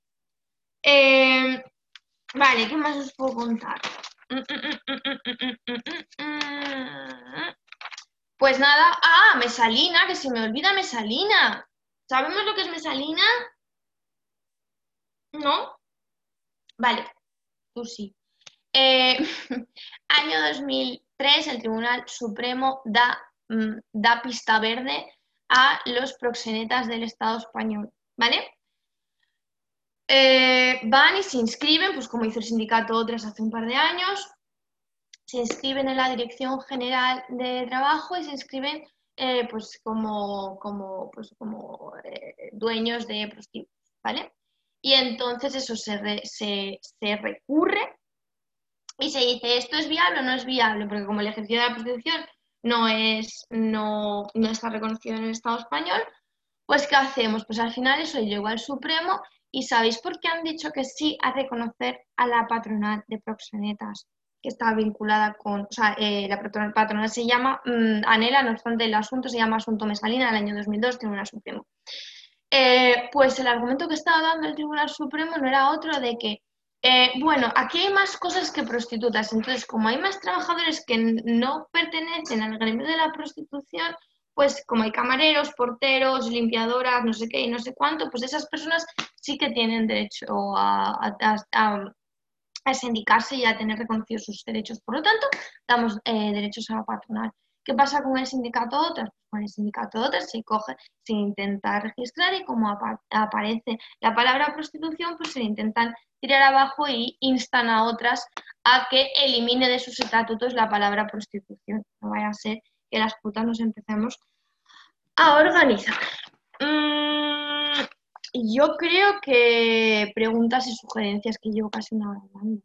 Eh, vale, ¿qué más os puedo contar? Pues nada, ah, Mesalina, que se me olvida Mesalina. ¿Sabemos lo que es Mesalina? ¿No? Vale, tú sí. Eh, año dos mil tres, el Tribunal Supremo da, mm, da pista verde a los proxenetas del Estado español, ¿vale? Eh, van y se inscriben, pues como hizo el sindicato otras hace un par de años, se inscriben en la Dirección General de Trabajo y se inscriben eh, pues como, como, pues como eh, dueños de prostíbulos, ¿vale? Y entonces eso se, re, se, se recurre y se dice, ¿esto es viable o no es viable? Porque como el ejercicio de la prostitución no, es, no, no está reconocido en el Estado español, pues ¿qué hacemos? Pues al final eso llegó al Supremo y ¿sabéis por qué han dicho que sí a reconocer a la patronal de proxenetas? Que está vinculada con, o sea, eh, la patronal, patronal se llama mmm, Anela, no obstante el asunto se llama Asunto Mesalina, del año dos mil dos, Tribunal Supremo. Eh, pues el argumento que estaba dando el Tribunal Supremo no era otro de que eh, bueno, aquí hay más cosas que prostitutas, entonces como hay más trabajadores que no pertenecen al gremio de la prostitución, pues como hay camareros, porteros, limpiadoras, no sé qué y no sé cuánto, pues esas personas sí que tienen derecho a, a, a, a sindicarse y a tener reconocidos sus derechos. Por lo tanto, damos eh, derechos a la patronal. ¿Qué pasa con el sindicato de otras? Pues con el sindicato de otras se coge, se intenta registrar y como apa aparece la palabra prostitución, pues se intentan tirar abajo y instan a otras a que elimine de sus estatutos la palabra prostitución. No vaya a ser que las putas nos empecemos a organizar. Mm, yo creo que preguntas y sugerencias, que llevo casi una hora hablando.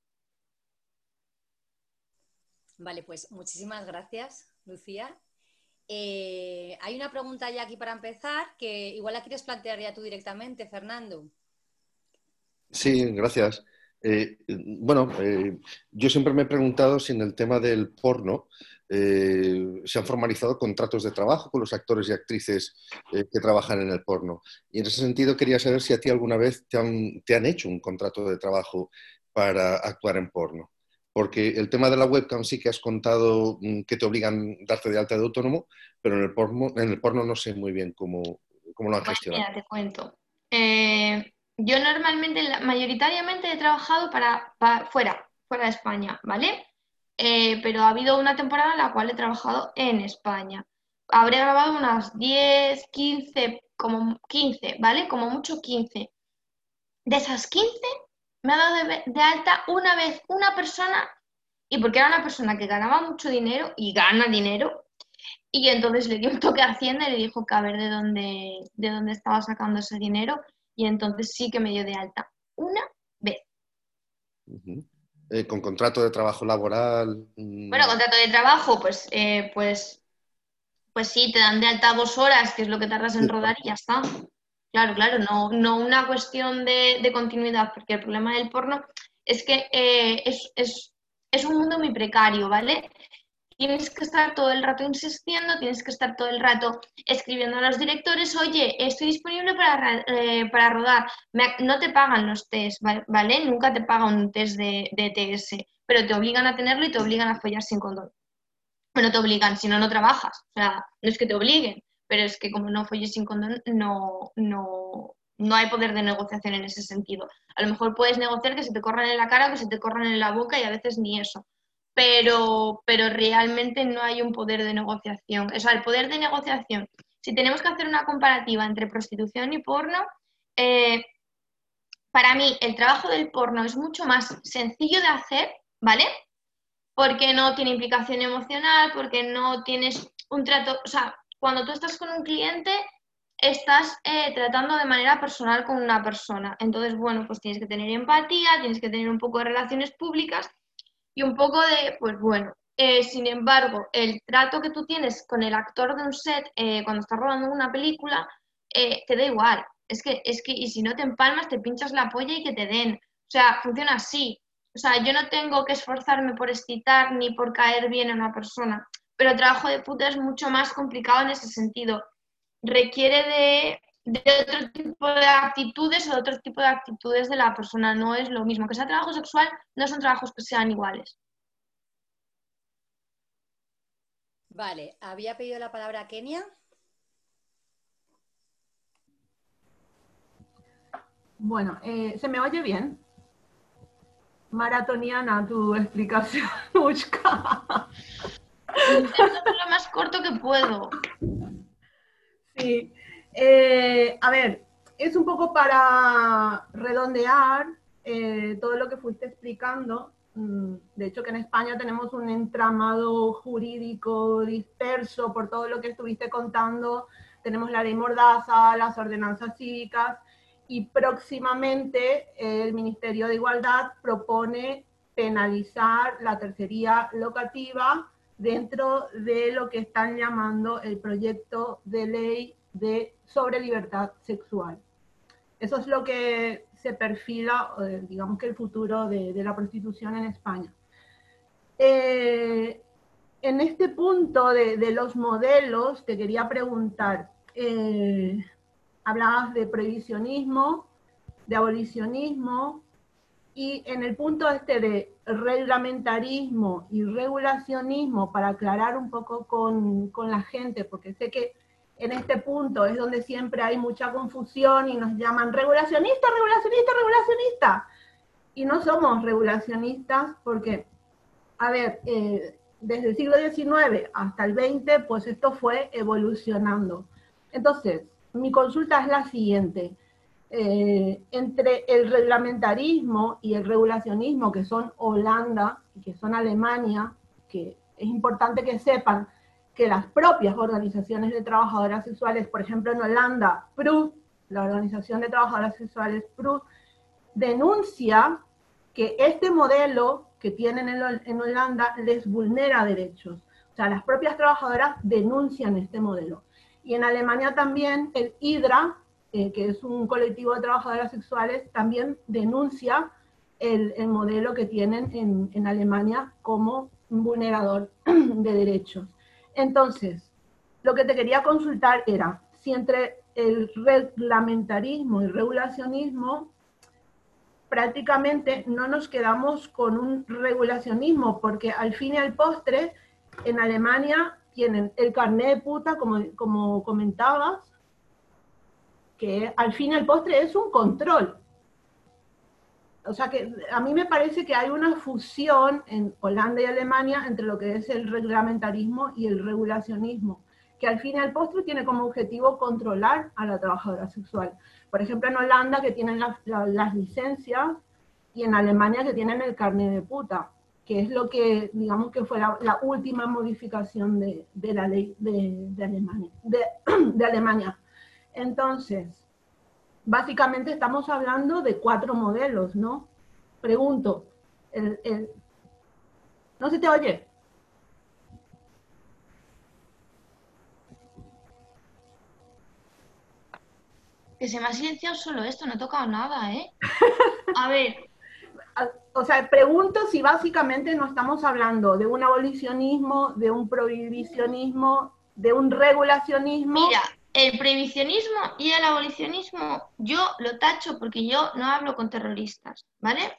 Vale, pues muchísimas gracias, Lucía. Eh, hay una pregunta ya aquí para empezar, que igual la quieres plantear ya tú directamente, Fernando. Sí, gracias. Eh, bueno, eh, yo siempre me he preguntado si en el tema del porno eh, se han formalizado contratos de trabajo con los actores y actrices eh, que trabajan en el porno. Y en ese sentido quería saber si a ti alguna vez te han, te han hecho un contrato de trabajo para actuar en porno. Porque el tema de la webcam sí que has contado mm, que te obligan a darte de alta de autónomo, pero en el porno, en el porno no sé muy bien cómo, cómo lo han Pues gestionado. mira, te cuento. Eh, yo normalmente, mayoritariamente he trabajado para, para fuera, fuera de España, ¿vale? Eh, pero ha habido una temporada en la cual he trabajado en España. Habré grabado unas diez, quince, como quince, ¿vale? Como mucho quince. De esas quince me ha dado de, de alta una vez una persona, y porque era una persona que ganaba mucho dinero y gana dinero, y entonces le dio un toque a Hacienda y le dijo que a ver de dónde, de dónde estaba sacando ese dinero, y entonces sí que me dio de alta una vez. Uh-huh. Eh, con contrato de trabajo laboral. Bueno, Mmm... contrato de trabajo, pues, eh, pues, pues sí, te dan de alta dos horas, que es lo que tardas en rodar y ya está. Claro, claro, no, no una cuestión de, de continuidad, porque el problema del porno es que eh, es, es, es un mundo muy precario, ¿vale? tienes que estar todo el rato insistiendo, tienes que estar todo el rato escribiendo a los directores, oye, estoy disponible para, eh, para rodar. Me, no te pagan los test, ¿vale? Nunca te pagan un test de, de T S, pero te obligan a tenerlo y te obligan a follar sin condón. Bueno, te obligan, si no, no trabajas. O sea, no es que te obliguen, pero es que como no folles sin condón, no, no, no hay poder de negociación en ese sentido. A lo mejor puedes negociar que se te corran en la cara o que se te corran en la boca y a veces ni eso. Pero, pero realmente no hay un poder de negociación. O sea, el poder de negociación, si tenemos que hacer una comparativa entre prostitución y porno, eh, para mí el trabajo del porno es mucho más sencillo de hacer, ¿vale? Porque no tiene implicación emocional, porque no tienes un trato, o sea, cuando tú estás con un cliente, estás eh, tratando de manera personal con una persona. Entonces, bueno, pues tienes que tener empatía, tienes que tener un poco de relaciones públicas y un poco de, pues bueno, eh, sin embargo, el trato que tú tienes con el actor de un set eh, cuando estás rodando una película, eh, te da igual. Es que, es que, y si no te empalmas, te pinchas la polla y que te den. O sea, funciona así. O sea, yo no tengo que esforzarme por excitar ni por caer bien a una persona, pero el trabajo de puta es mucho más complicado en ese sentido. Requiere de, de otro tipo de actitudes o de otro tipo de actitudes de la persona. No es lo mismo. Que sea trabajo sexual, no son trabajos que sean iguales. Vale, había pedido la palabra Kenia. Bueno, eh, ¿se me oye bien? Maratoniana tu explicación, Nushka. Intento hacer lo más corto que puedo. Sí. Eh, a ver, es un poco para redondear eh, todo lo que fuiste explicando. De hecho, que en España tenemos un entramado jurídico disperso por todo lo que estuviste contando. Tenemos la ley Mordaza, las ordenanzas cívicas, y próximamente el Ministerio de Igualdad propone penalizar la tercería locativa dentro de lo que están llamando el proyecto de ley de, sobre libertad sexual. Eso es lo que se perfila, digamos que el futuro de, de la prostitución en España. Eh, en este punto de, de los modelos, te quería preguntar, eh, hablabas de prohibicionismo, de abolicionismo, y en el punto este de reglamentarismo y regulacionismo, para aclarar un poco con, con la gente, porque sé que en este punto es donde siempre hay mucha confusión y nos llaman regulacionista, regulacionista, regulacionista. Y no somos regulacionistas porque, a ver, eh, desde el siglo diecinueve hasta el veinte, pues esto fue evolucionando. Entonces, mi consulta es la siguiente. Eh, entre el reglamentarismo y el regulacionismo, que son Holanda y que son Alemania, que es importante que sepan que las propias organizaciones de trabajadoras sexuales, por ejemplo en Holanda, P R U, la Organización de Trabajadoras Sexuales P R U, denuncia que este modelo que tienen en Holanda les vulnera derechos. O sea, las propias trabajadoras denuncian este modelo. Y en Alemania también el HIDRA, eh, que es un colectivo de trabajadoras sexuales, también denuncia el, el modelo que tienen en, en Alemania como un vulnerador de derechos. Entonces, lo que te quería consultar era si entre el reglamentarismo y regulacionismo prácticamente no nos quedamos con un regulacionismo, porque al fin y al postre, en Alemania tienen el carné de puta, como, como comentabas, que al fin y al postre es un control. O sea que a mí me parece que hay una fusión en Holanda y Alemania entre lo que es el reglamentarismo y el regulacionismo, que al fin y al postre tiene como objetivo controlar a la trabajadora sexual. Por ejemplo, en Holanda, que tienen la, la, las licencias, y en Alemania, que tienen el carnet de puta, que es lo que, digamos, que fue la, la última modificación de, de la ley de, de, Alemania, de, de Alemania. Entonces, básicamente estamos hablando de cuatro modelos, ¿no? Pregunto, el, el... ¿no se te oye? Que se me ha silenciado solo esto, no he tocado nada, ¿eh? A ver, o sea, pregunto si básicamente no estamos hablando de un abolicionismo, de un prohibicionismo, de un regulacionismo. Mira, el prohibicionismo y el abolicionismo yo lo tacho porque yo no hablo con terroristas, ¿vale?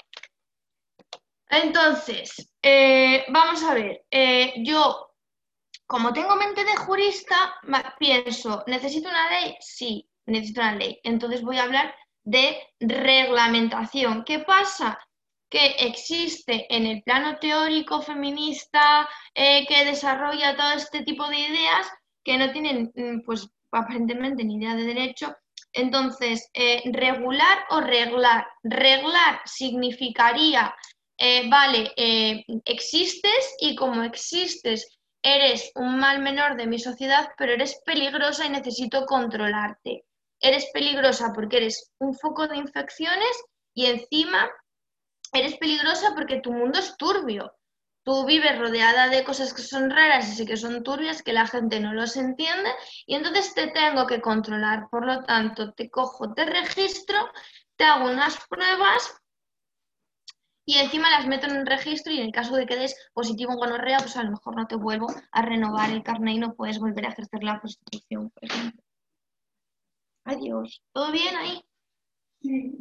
Entonces, eh, vamos a ver, eh, yo, como tengo mente de jurista, pienso, ¿necesito una ley? Sí, necesito una ley. Entonces voy a hablar de reglamentación. ¿Qué pasa? Que existe en el plano teórico feminista eh, que desarrolla todo este tipo de ideas que no tienen, pues, aparentemente ni idea de derecho. Entonces, eh, regular o reglar. Reglar significaría, eh, vale, eh, existes y como existes eres un mal menor de mi sociedad, pero eres peligrosa y necesito controlarte. Eres peligrosa porque eres un foco de infecciones y encima eres peligrosa porque tu mundo es turbio. Tú vives rodeada de cosas que son raras y que son turbias, que la gente no los entiende, y entonces te tengo que controlar. Por lo tanto, te cojo, te registro, te hago unas pruebas y encima las meto en un registro y en el caso de que des positivo en gonorrea, pues a lo mejor no te vuelvo a renovar el carnet y no puedes volver a ejercer la prostitución, por ejemplo. Adiós. ¿Todo bien ahí? Sí.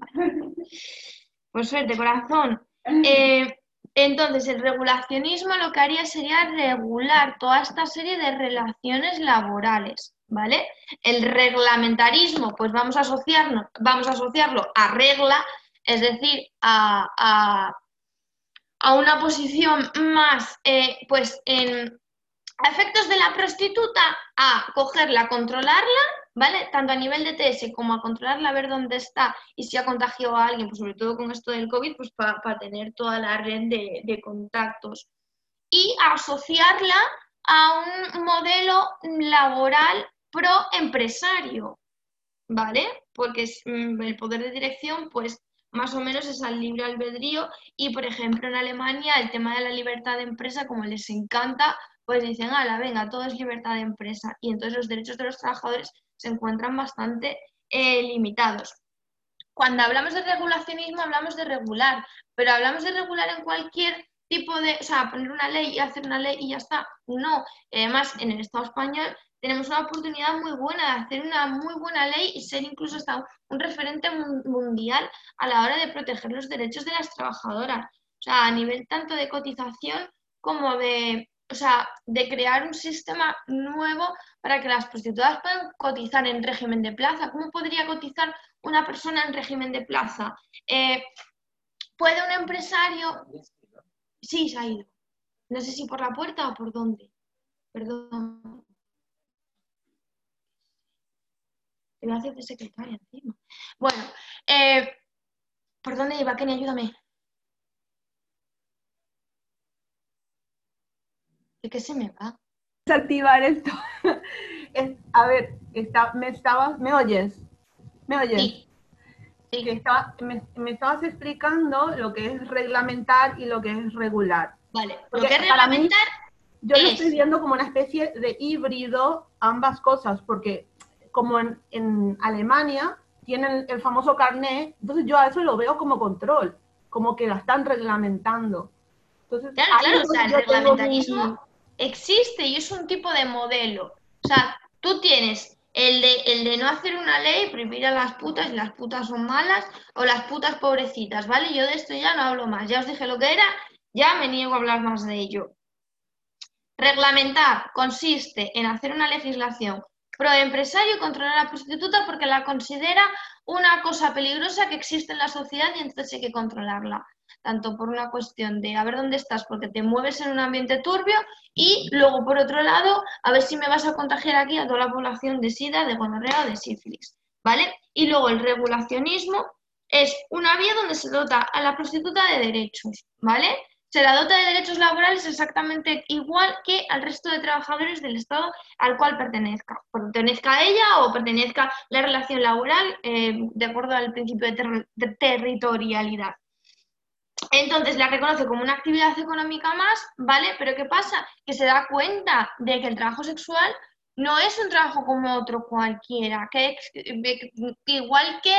Por suerte, corazón. Eh, entonces, el regulacionismo lo que haría sería regular toda esta serie de relaciones laborales, ¿vale? El reglamentarismo, pues vamos a asociarnos, vamos a asociarlo a regla, es decir, a, a, a una posición más, eh, pues, en a efectos de la prostituta, a cogerla, controlarla, ¿vale? Tanto a nivel de T S como a controlarla, a ver dónde está y si ha contagiado a alguien, pues sobre todo con esto del COVID, pues para pa tener toda la red de, de contactos. Y asociarla a un modelo laboral pro-empresario, ¿vale? Porque es, mm, el poder de dirección, pues más o menos es al libre albedrío y, por ejemplo, en Alemania el tema de la libertad de empresa, como les encanta, pues dicen, ala, venga, todo es libertad de empresa. Y entonces los derechos de los trabajadores se encuentran bastante eh, limitados. Cuando hablamos de regulacionismo, hablamos de regular, pero hablamos de regular en cualquier tipo de, o sea, poner una ley y hacer una ley y ya está. No, además en el Estado español tenemos una oportunidad muy buena de hacer una muy buena ley y ser incluso hasta un referente mundial a la hora de proteger los derechos de las trabajadoras. O sea, a nivel tanto de cotización como de, o sea, de crear un sistema nuevo para que las prostitutas puedan cotizar en régimen de plaza. ¿Cómo podría cotizar una persona en régimen de plaza? Eh, ¿Puede un empresario...? Sí, se ha ido. No sé si por la puerta o por dónde. Perdón. Te voy a hacer de secretaria encima. Bueno, eh, ¿por dónde iba? Kenny, ayúdame. ¿De qué se me va? Desactivar esto. Es, a ver, está, me estabas, ¿me oyes? ¿Me oyes? Sí. Sí. Que está, me, me estabas explicando lo que es reglamentar y lo que es regular. Vale, Porque lo que es para mí, reglamentar yo es... lo estoy viendo como una especie de híbrido ambas cosas, porque como en, en Alemania tienen el famoso carnet, entonces yo a eso lo veo como control, como que la están reglamentando. Entonces, Claro, claro, o sea, el reglamentarismo mi... existe y es un tipo de modelo. O sea, tú tienes el de, el de no hacer una ley, prohibir a las putas, y las putas son malas, o las putas pobrecitas, ¿vale? Yo de esto ya no hablo más, ya os dije lo que era, ya me niego a hablar más de ello. Reglamentar consiste en hacer una legislación pro empresario y controlar a la prostituta porque la considera una cosa peligrosa que existe en la sociedad y entonces hay que controlarla. Tanto por una cuestión de a ver dónde estás porque te mueves en un ambiente turbio y luego por otro lado a ver si me vas a contagiar aquí a toda la población de sida, de gonorrea o de sífilis, ¿vale? Y luego el regulacionismo es una vía donde se dota a la prostituta de derechos, ¿vale? Se la dota de derechos laborales exactamente igual que al resto de trabajadores del Estado al cual pertenezca. Pertenezca a ella o pertenezca la relación laboral eh, de acuerdo al principio de, ter de territorialidad. Entonces la reconoce como una actividad económica más, ¿vale? Pero ¿qué pasa? Que se da cuenta de que el trabajo sexual no es un trabajo como otro cualquiera, que, que igual que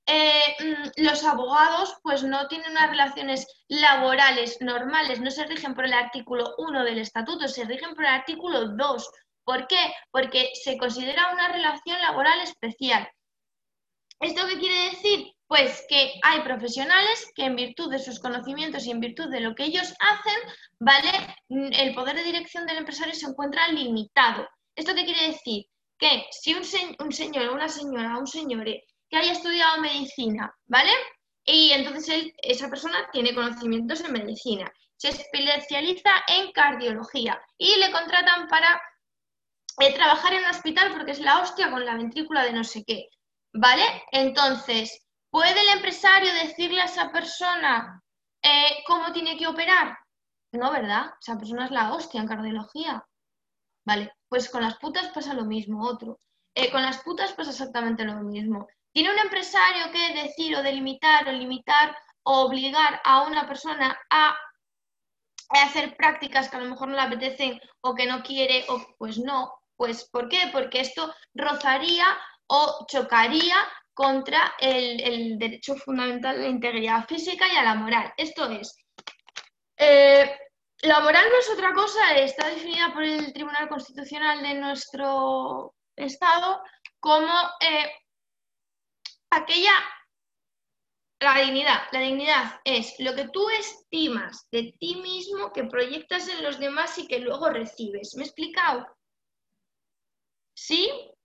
eh, los abogados pues no tienen unas relaciones laborales normales, no se rigen por el artículo uno del estatuto, se rigen por el artículo dos. ¿Por qué? Porque se considera una relación laboral especial. ¿Esto qué quiere decir? Pues que hay profesionales que en virtud de sus conocimientos y en virtud de lo que ellos hacen, ¿vale? El poder de dirección del empresario se encuentra limitado. ¿Esto qué quiere decir? Que si un, se un señor o una señora o un señor que haya estudiado medicina, ¿vale? Y entonces él, esa persona tiene conocimientos en medicina, se especializa en cardiología y le contratan para eh, trabajar en un hospital porque es la hostia con la ventrícula de no sé qué, ¿vale? Entonces, ¿puede el empresario decirle a esa persona eh, cómo tiene que operar? No, ¿verdad? Esa persona es la hostia en cardiología. Vale, pues con las putas pasa lo mismo, otro. Eh, con las putas pasa exactamente lo mismo. ¿Tiene un empresario que decir o delimitar o limitar o obligar a una persona a hacer prácticas que a lo mejor no le apetecen o que no quiere? O pues no. Pues ¿por qué? Porque esto rozaría o chocaría contra el, el derecho fundamental a la integridad física y a la moral. Esto es... Eh, La moral no es otra cosa, está definida por el Tribunal Constitucional de nuestro Estado como eh, aquella, la dignidad. La dignidad es lo que tú estimas de ti mismo, que proyectas en los demás y que luego recibes. ¿Me he explicado? ¿Sí?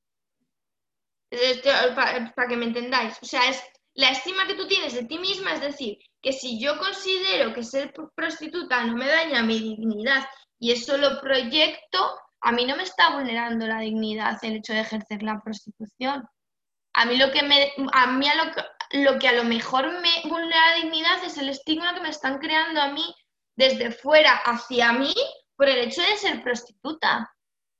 Para, para que me entendáis. O sea, es la estima que tú tienes de ti misma, es decir, que si yo considero que ser prostituta no me daña mi dignidad y eso lo proyecto, a mí no me está vulnerando la dignidad el hecho de ejercer la prostitución. A mí lo que, me, a, mí a lo, que, lo que a lo mejor me vulnera la dignidad es el estigma que me están creando a mí desde fuera hacia mí por el hecho de ser prostituta.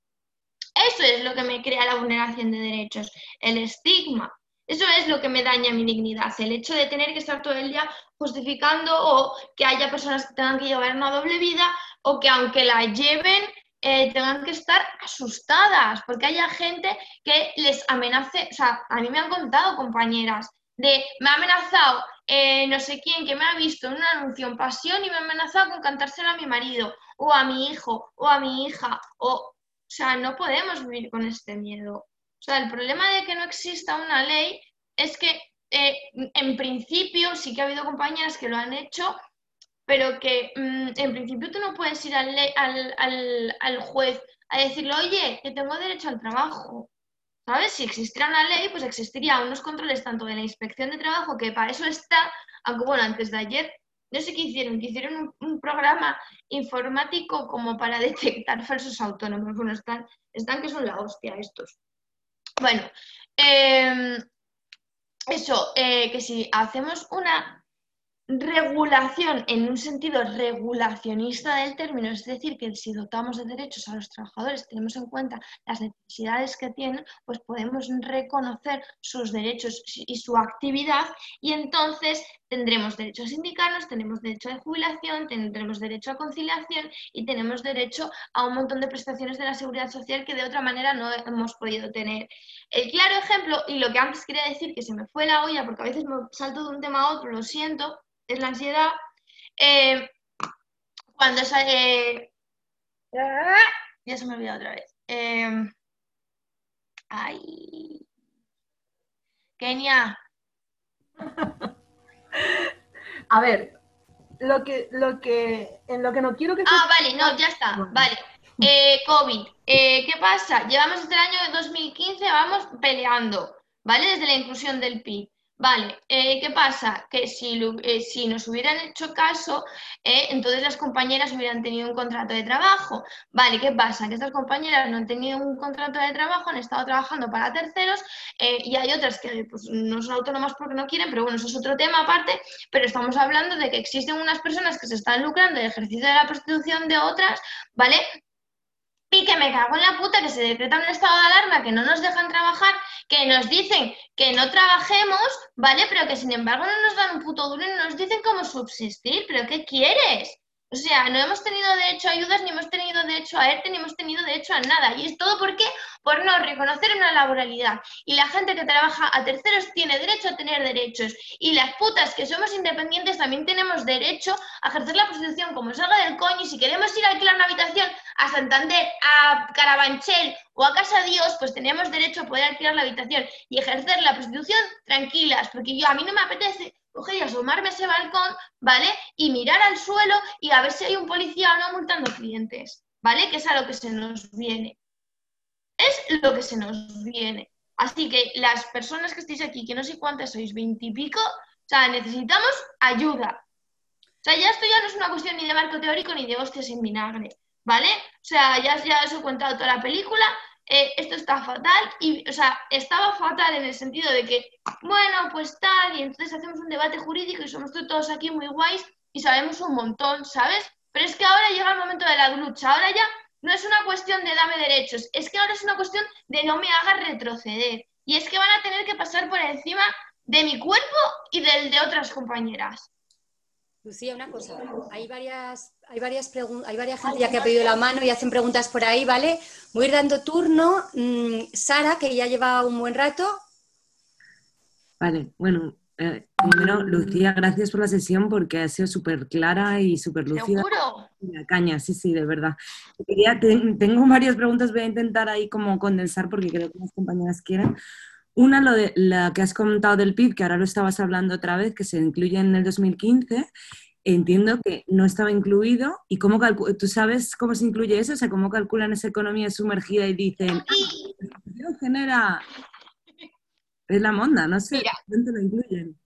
Eso es lo que me crea la vulneración de derechos, el estigma. Eso es lo que me daña mi dignidad, el hecho de tener que estar todo el día justificando o que haya personas que tengan que llevar una doble vida o que aunque la lleven eh, tengan que estar asustadas porque haya gente que les amenace. O sea, a mí me han contado compañeras de me ha amenazado eh, no sé quién que me ha visto en un anuncio en Pasión y me ha amenazado con cantárselo a mi marido o a mi hijo o a mi hija. O, o sea, no podemos vivir con este miedo. O sea, el problema de que no exista una ley es que eh, en principio sí que ha habido compañeras que lo han hecho, pero que mmm, en principio tú no puedes ir al, al, al, al juez a decirle, oye, que tengo derecho al trabajo. ¿Sabes? Si existiera una ley, pues existiría unos controles tanto de la inspección de trabajo, que para eso está, aunque bueno, antes de ayer, no sé qué hicieron, que hicieron un, un programa informático como para detectar falsos autónomos. Bueno, están, están que son la hostia estos. Bueno, eh, eso, eh, que si hacemos una regulación en un sentido regulacionista del término, es decir, que si dotamos de derechos a los trabajadores, tenemos en cuenta las necesidades que tienen, pues podemos reconocer sus derechos y su actividad y entonces tendremos derecho a sindicarnos, tenemos derecho a jubilación, tendremos derecho a conciliación y tenemos derecho a un montón de prestaciones de la seguridad social que de otra manera no hemos podido tener. El claro ejemplo, y lo que antes quería decir, que se me fue la olla porque a veces me salto de un tema a otro, lo siento, es la ansiedad. Eh, cuando sale... Ya se me olvidó otra vez. Eh, ay... Kenia. A ver, lo que, lo que, en lo que no quiero que... Ah, se... vale, no, ya está, bueno. Vale. Eh, COVID. Eh, ¿Qué pasa? Llevamos desde el año dos mil quince, vamos peleando, ¿vale? Desde la inclusión del P I B. Vale, eh, ¿qué pasa? Que si, eh, si nos hubieran hecho caso, eh, entonces las compañeras hubieran tenido un contrato de trabajo. Vale, ¿qué pasa? Que estas compañeras no han tenido un contrato de trabajo, han estado trabajando para terceros eh, y hay otras que pues, no son autónomas porque no quieren, pero bueno, eso es otro tema aparte, pero estamos hablando de que existen unas personas que se están lucrando del ejercicio de la prostitución de otras, ¿vale? Y que me cago en la puta, que se decreta un estado de alarma, que no nos dejan trabajar, que nos dicen que no trabajemos, ¿vale? Pero que sin embargo no nos dan un puto duro y no nos dicen cómo subsistir. ¿Pero qué quieres? O sea, no hemos tenido derecho a ayudas, ni hemos tenido derecho a ERTE, ni hemos tenido derecho a nada. Y es todo ¿por qué? Por no reconocer una laboralidad. Y la gente que trabaja a terceros tiene derecho a tener derechos. Y las putas que somos independientes también tenemos derecho a ejercer la prostitución como salga del coño. Y si queremos ir a alquilar una habitación a Santander, a Carabanchel o a Casa Dios, pues tenemos derecho a poder alquilar la habitación y ejercer la prostitución tranquilas. Porque yo a mí no me apetece coger y asomarme a ese balcón, ¿vale? Y mirar al suelo y a ver si hay un policía o no multando clientes, ¿vale? Que es a lo que se nos viene. Es lo que se nos viene. Así que las personas que estáis aquí, que no sé cuántas sois, veintipico, o sea, necesitamos ayuda. O sea, ya esto ya no es una cuestión ni de marco teórico ni de hostias en vinagre, ¿vale? O sea, ya, ya os he contado toda la película. Eh, esto está fatal y, o sea, estaba fatal en el sentido de que, bueno, pues tal, y entonces hacemos un debate jurídico y somos todos aquí muy guays y sabemos un montón, ¿sabes? Pero es que ahora llega el momento de la lucha, ahora ya no es una cuestión de dame derechos, es que ahora es una cuestión de no me hagas retroceder. Y es que van a tener que pasar por encima de mi cuerpo y del de otras compañeras. Lucía, una cosa, hay varias, hay varias preguntas, hay varias gente ya que ha pedido la mano y hacen preguntas por ahí, ¿vale? Voy a ir dando turno. Mm, Sara, que ya lleva un buen rato. Vale, bueno, eh, primero, Lucía, gracias por la sesión porque ha sido súper clara y súper lúcida. ¿Seguro? La caña, sí, sí, de verdad. Quería, te, tengo varias preguntas, voy a intentar ahí como condensar porque creo que las compañeras quieren. Una, lo de la que has comentado del P I B, que ahora lo estabas hablando otra vez, que se incluye en el dos mil quince. Entiendo que no estaba incluido. ¿Y cómo calcu- tú sabes cómo se incluye eso? O sea, ¿cómo calculan esa economía sumergida y dicen, ah, genera... Es la monda, no sé, Mira, ¿dónde lo incluyen?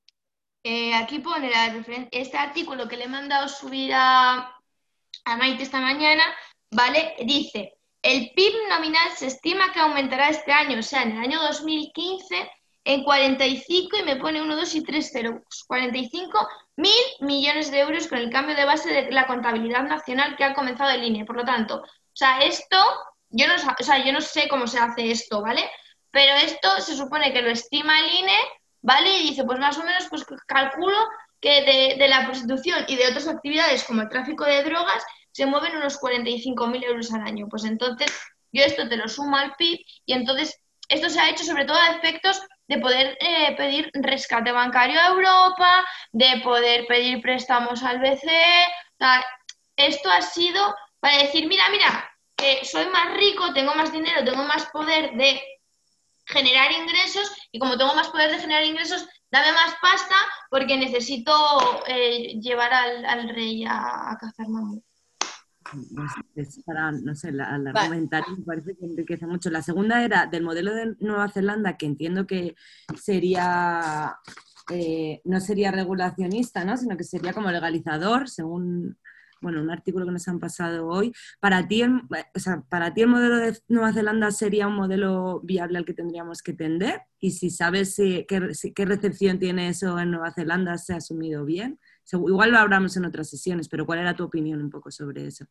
Eh, aquí pone la referen- este artículo que le he mandado subir a, a Maite esta mañana, ¿vale? Dice, el P I B nominal se estima que aumentará este año, o sea, en el año dos mil quince, en cuarenta y cinco, y me pone uno, dos y tres ceros, cuarenta y cinco mil millones de euros con el cambio de base de la contabilidad nacional que ha comenzado el I N E. Por lo tanto, o sea, esto, yo no, o sea, yo no sé cómo se hace esto, ¿vale? Pero esto se supone que lo estima el I N E, ¿vale? Y dice, pues más o menos, pues calculo que de, de la prostitución y de otras actividades como el tráfico de drogas se mueven unos cuarenta y cinco mil euros al año. Pues entonces yo esto te lo sumo al P I B y entonces esto se ha hecho sobre todo a efectos de poder eh, pedir rescate bancario a Europa, de poder pedir préstamos al B C E. O sea, esto ha sido para decir, mira, mira, que soy más rico, tengo más dinero, tengo más poder de generar ingresos y como tengo más poder de generar ingresos, dame más pasta porque necesito eh, llevar al, al rey a, a cazar mamut. Pues, es para, no sé, la, al Vale. argumentar me parece que enriquece mucho. La segunda era del modelo de Nueva Zelanda, que entiendo que sería, eh, no sería regulacionista, ¿no? Sino que sería como legalizador, según, bueno, un artículo que nos han pasado hoy. Para ti, el, o sea, para ti el modelo de Nueva Zelanda sería un modelo viable al que tendríamos que tender, y si sabes si, qué, si, qué recepción tiene eso en Nueva Zelanda, ¿se ha asumido bien? Igual lo hablamos en otras sesiones, pero ¿cuál era tu opinión un poco sobre eso?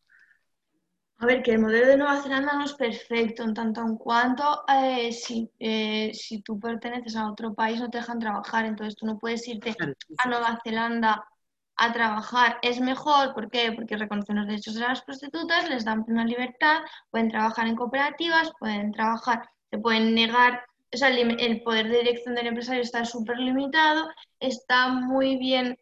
A ver, que el modelo de Nueva Zelanda no es perfecto en tanto en cuanto eh, si, eh, si tú perteneces a otro país no te dejan trabajar, entonces tú no puedes irte Claro, sí, a sí. Nueva Zelanda a trabajar. Es mejor, ¿por qué? Porque reconocen los derechos de las prostitutas, les dan plena libertad, pueden trabajar en cooperativas, pueden trabajar, se pueden negar, o sea, el, el poder de dirección del empresario está súper limitado, está muy bien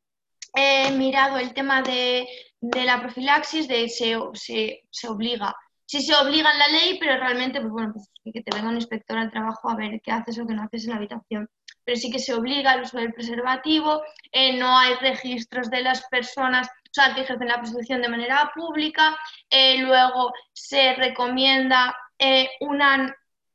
eh, mirado el tema de, de la profilaxis, de se, se, se obliga. Sí se obliga en la ley, pero realmente, pues bueno, pues que te venga un inspector al trabajo a ver qué haces o qué no haces en la habitación. Pero sí que se obliga al uso del preservativo, eh, no hay registros de las personas, o sea, que ejercen la prostitución de manera pública, eh, luego se recomienda eh, una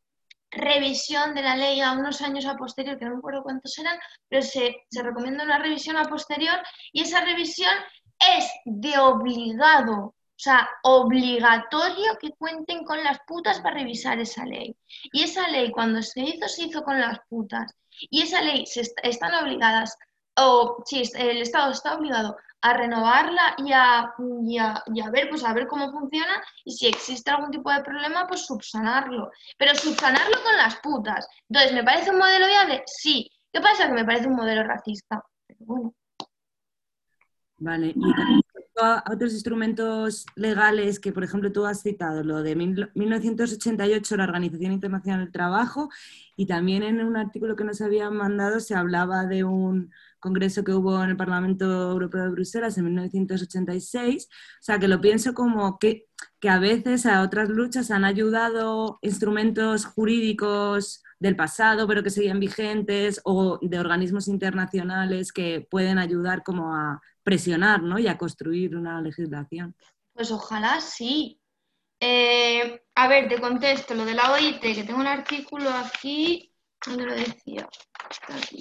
revisión de la ley a unos años a posterior, que no me acuerdo cuántos eran, pero se, se recomienda una revisión a posterior y esa revisión es de obligado, o sea, obligatorio que cuenten con las putas para revisar esa ley. Y esa ley cuando se hizo, se hizo con las putas. Y esa ley se est- están obligadas, o sí, el Estado está obligado a renovarla y a, y a, y a ver, pues a ver cómo funciona y si existe algún tipo de problema, pues subsanarlo. Pero subsanarlo con las putas. Entonces, ¿me parece un modelo viable? Sí. ¿Qué pasa? Que me parece un modelo racista. Pero bueno. Vale, y con a otros instrumentos legales que, por ejemplo, tú has citado, lo de mil novecientos ochenta y ocho, la Organización Internacional del Trabajo, y también en un artículo que nos habían mandado se hablaba de un congreso que hubo en el Parlamento Europeo de Bruselas en mil novecientos ochenta y seis, o sea, que lo pienso como que, que a veces a otras luchas han ayudado instrumentos jurídicos del pasado, pero que seguían vigentes, o de organismos internacionales que pueden ayudar como a presionar, ¿no? Y a construir una legislación. Pues ojalá sí. Eh, a ver, te contesto lo de la O I T, que tengo un artículo aquí, ¿dónde lo decía? Está aquí.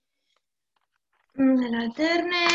De la Terne.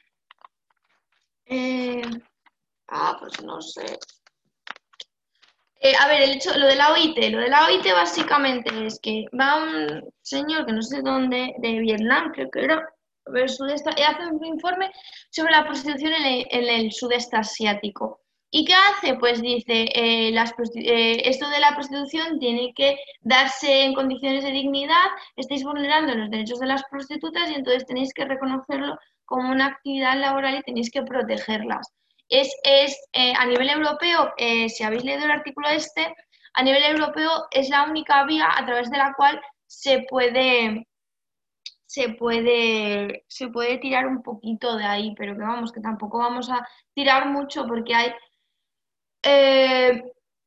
Eh, ah, pues no sé. Eh, a ver, el hecho, lo de la O I T, lo de la O I T básicamente es que va un señor que no sé dónde, de Vietnam, creo que era, a ver, sudeste, y hace un informe sobre la prostitución en el, en el sudeste asiático. ¿Y qué hace? Pues dice, eh, las eh, esto de la prostitución tiene que darse en condiciones de dignidad, estáis vulnerando los derechos de las prostitutas y entonces tenéis que reconocerlo como una actividad laboral y tenéis que protegerlas. Es, es eh, a nivel europeo, eh, si habéis leído el artículo este, a nivel europeo es la única vía a través de la cual se puede, se puede, se puede tirar un poquito de ahí, pero que vamos, que tampoco vamos a tirar mucho porque hay eh,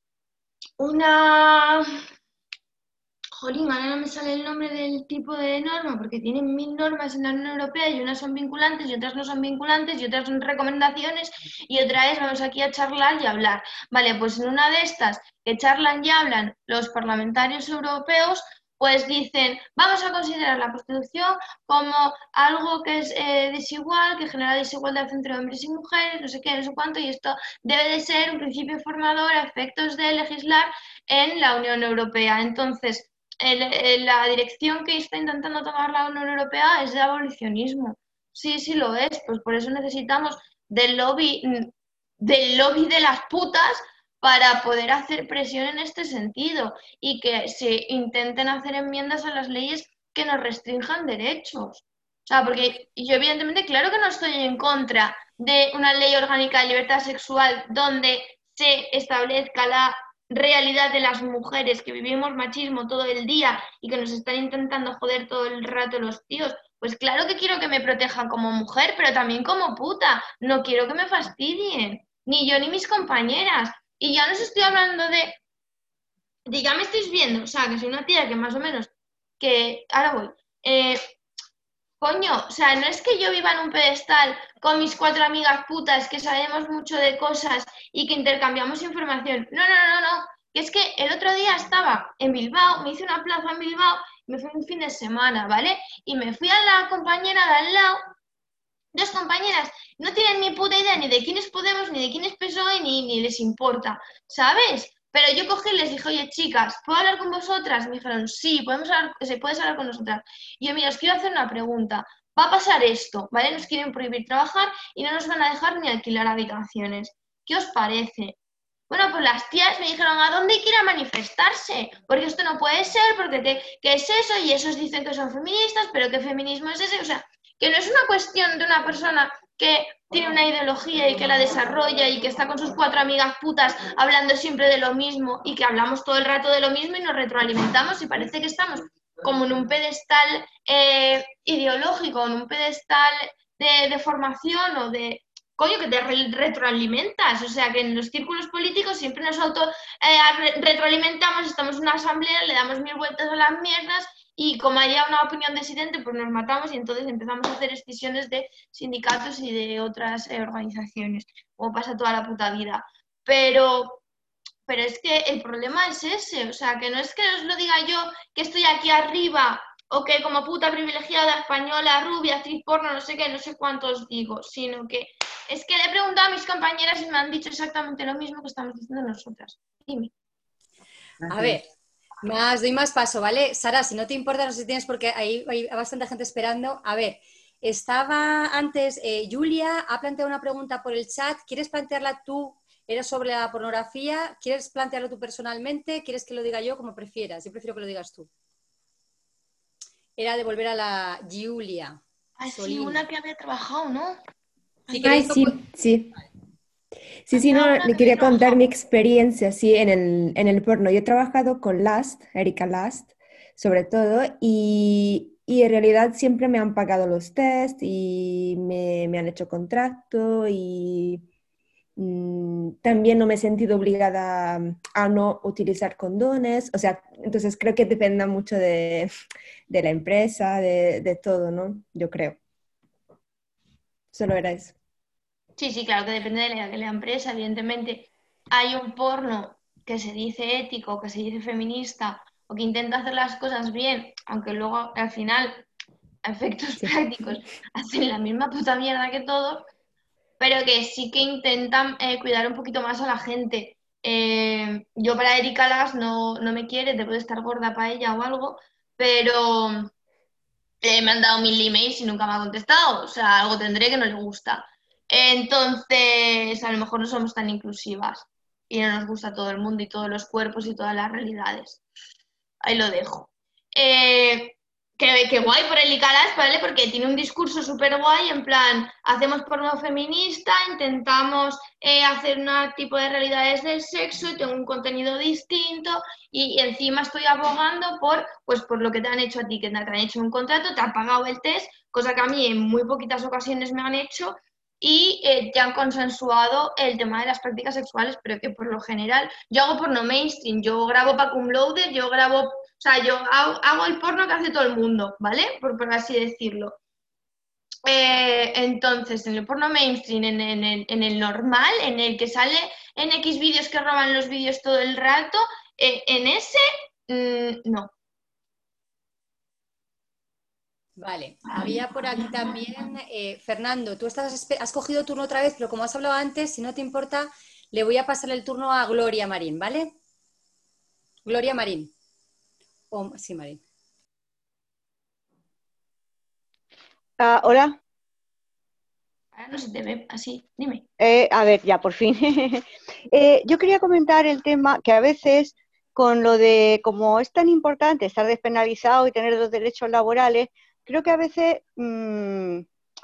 una... Jolín, ahora no me sale el nombre del tipo de norma, porque tienen mil normas en la Unión Europea y unas son vinculantes y otras no son vinculantes y otras son recomendaciones y otra es vamos aquí a charlar y hablar. Vale, pues en una de estas que charlan y hablan los parlamentarios europeos, pues dicen, vamos a considerar la prostitución como algo que es eh, desigual, que genera desigualdad entre hombres y mujeres, no sé qué, no sé cuánto, y esto debe de ser un principio formador a efectos de legislar en la Unión Europea. Entonces, El, el, la dirección que está intentando tomar la Unión Europea es de abolicionismo. Sí, sí lo es, pues por eso necesitamos del lobby, del lobby de las putas para poder hacer presión en este sentido y que se intenten hacer enmiendas a las leyes que nos restrinjan derechos. O sea, porque yo evidentemente, claro que no estoy en contra de una ley orgánica de libertad sexual donde se establezca la realidad de las mujeres que vivimos machismo todo el día y que nos están intentando joder todo el rato los tíos, pues claro que quiero que me protejan como mujer, pero también como puta. No quiero que me fastidien, ni yo ni mis compañeras. Y ya no os estoy hablando de... de ya me estáis viendo, o sea, que soy una tía que más o menos... que ahora voy... Eh, Coño, o sea, no es que yo viva en un pedestal con mis cuatro amigas putas que sabemos mucho de cosas y que intercambiamos información. No, no, no, no. Que es que el otro día estaba en Bilbao, me hice una plaza en Bilbao, me fui un fin de semana, ¿vale? Y me fui a la compañera de al lado, dos compañeras, no tienen ni puta idea ni de quién es Podemos, ni de quién es P S O E, ni, ni les importa, ¿sabes? Pero yo cogí y les dije, oye, chicas, ¿puedo hablar con vosotras? Me dijeron, sí, podemos hablar, se puedes hablar con nosotras. Y yo, mira, os quiero hacer una pregunta. Va a pasar esto, ¿vale? Nos quieren prohibir trabajar y no nos van a dejar ni alquilar habitaciones. ¿Qué os parece? Bueno, pues las tías me dijeron, ¿a dónde hay que ir a manifestarse? Porque esto no puede ser, porque te, ¿qué es eso? Y esos dicen que son feministas, pero ¿qué feminismo es ese? O sea, que no es una cuestión de una persona que tiene una ideología y que la desarrolla y que está con sus cuatro amigas putas hablando siempre de lo mismo y que hablamos todo el rato de lo mismo y nos retroalimentamos y parece que estamos como en un pedestal eh, ideológico, en un pedestal de, de formación o de... Coño, que te re retroalimentas, o sea, que en los círculos políticos siempre nos auto eh, retroalimentamos, estamos en una asamblea, le damos mil vueltas a las mierdas y como haya una opinión disidente, pues nos matamos y entonces empezamos a hacer excisiones de sindicatos y de otras eh, organizaciones, como pasa toda la puta vida. Pero, pero es que el problema es ese, o sea, que no es que os lo diga yo, que estoy aquí arriba, o que como puta privilegiada, española, rubia, actriz porno, no sé qué, no sé cuántos digo, sino que es que le he preguntado a mis compañeras y me han dicho exactamente lo mismo que estamos diciendo nosotras. Dime. A ver, más, doy más paso, ¿vale? Sara, si no te importa, no sé si tienes, porque hay, hay bastante gente esperando. A ver, estaba antes, eh, Julia ha planteado una pregunta por el chat. ¿Quieres plantearla tú? Era sobre la pornografía. ¿Quieres plantearlo tú personalmente? ¿Quieres que lo diga yo? Como prefieras. Yo prefiero que lo digas tú. Era de volver a la Julia. Ah, sí, una que había trabajado, ¿no? Si Ay, queréis, lo sí, pu- sí. Sí, sí, Había no, una le que había quería contar mi trabajado. experiencia, sí, en el, en el porno. Yo he trabajado con Last, Erika Last, sobre todo, y, y en realidad siempre me han pagado los test y me, me han hecho contrato y mm, también no me he sentido obligada mm, a no utilizar condones. O sea, entonces creo que depende mucho de, de la empresa, de, de todo, ¿no? Yo creo. Solo era eso. Sí, sí, claro que depende de la, de la empresa, evidentemente. Hay un porno que se dice ético, que se dice feminista, o que intenta hacer las cosas bien, aunque luego al final, a efectos Sí. prácticos, hacen la misma puta mierda que todos, pero que sí que intentan eh, cuidar un poquito más a la gente. Eh, yo para Erika Las no, no me quiere, debo de estar gorda para ella o algo, pero eh, me han dado mil emails y nunca me ha contestado, o sea, algo tendré que no le gusta. Entonces, a lo mejor no somos tan inclusivas y no nos gusta todo el mundo y todos los cuerpos y todas las realidades. Ahí lo dejo. Eh, que, que guay por el Icalas, ¿vale? Porque tiene un discurso súper guay, en plan, hacemos porno feminista, intentamos eh, hacer un tipo de realidades del sexo y tengo un contenido distinto y, y encima estoy abogando por, pues, por lo que te han hecho a ti, que te han hecho un contrato, te han pagado el test, cosa que a mí en muy poquitas ocasiones me han hecho y eh, te han consensuado el tema de las prácticas sexuales, pero que por lo general yo hago porno mainstream, yo grabo para cum laude, yo grabo, o sea, yo hago, hago el porno que hace todo el mundo, ¿vale? Por, por así decirlo. Eh, entonces, en el porno mainstream, en, en, el, en el normal, en el que sale en X vídeos que roban los vídeos todo el rato, eh, en ese, mmm, no. Vale, había por aquí también, eh, Fernando, tú estás, espe- has cogido turno otra vez, pero como has hablado antes, si no te importa, le voy a pasar el turno a Gloria Marín, ¿vale? Gloria Marín. O- sí, Marín. Ah, hola. Ahora no se te ve así, dime. Eh, a ver, ya por fin. Eh, yo quería comentar el tema que a veces con lo de como es tan importante estar despenalizado y tener los derechos laborales, creo que a veces mmm,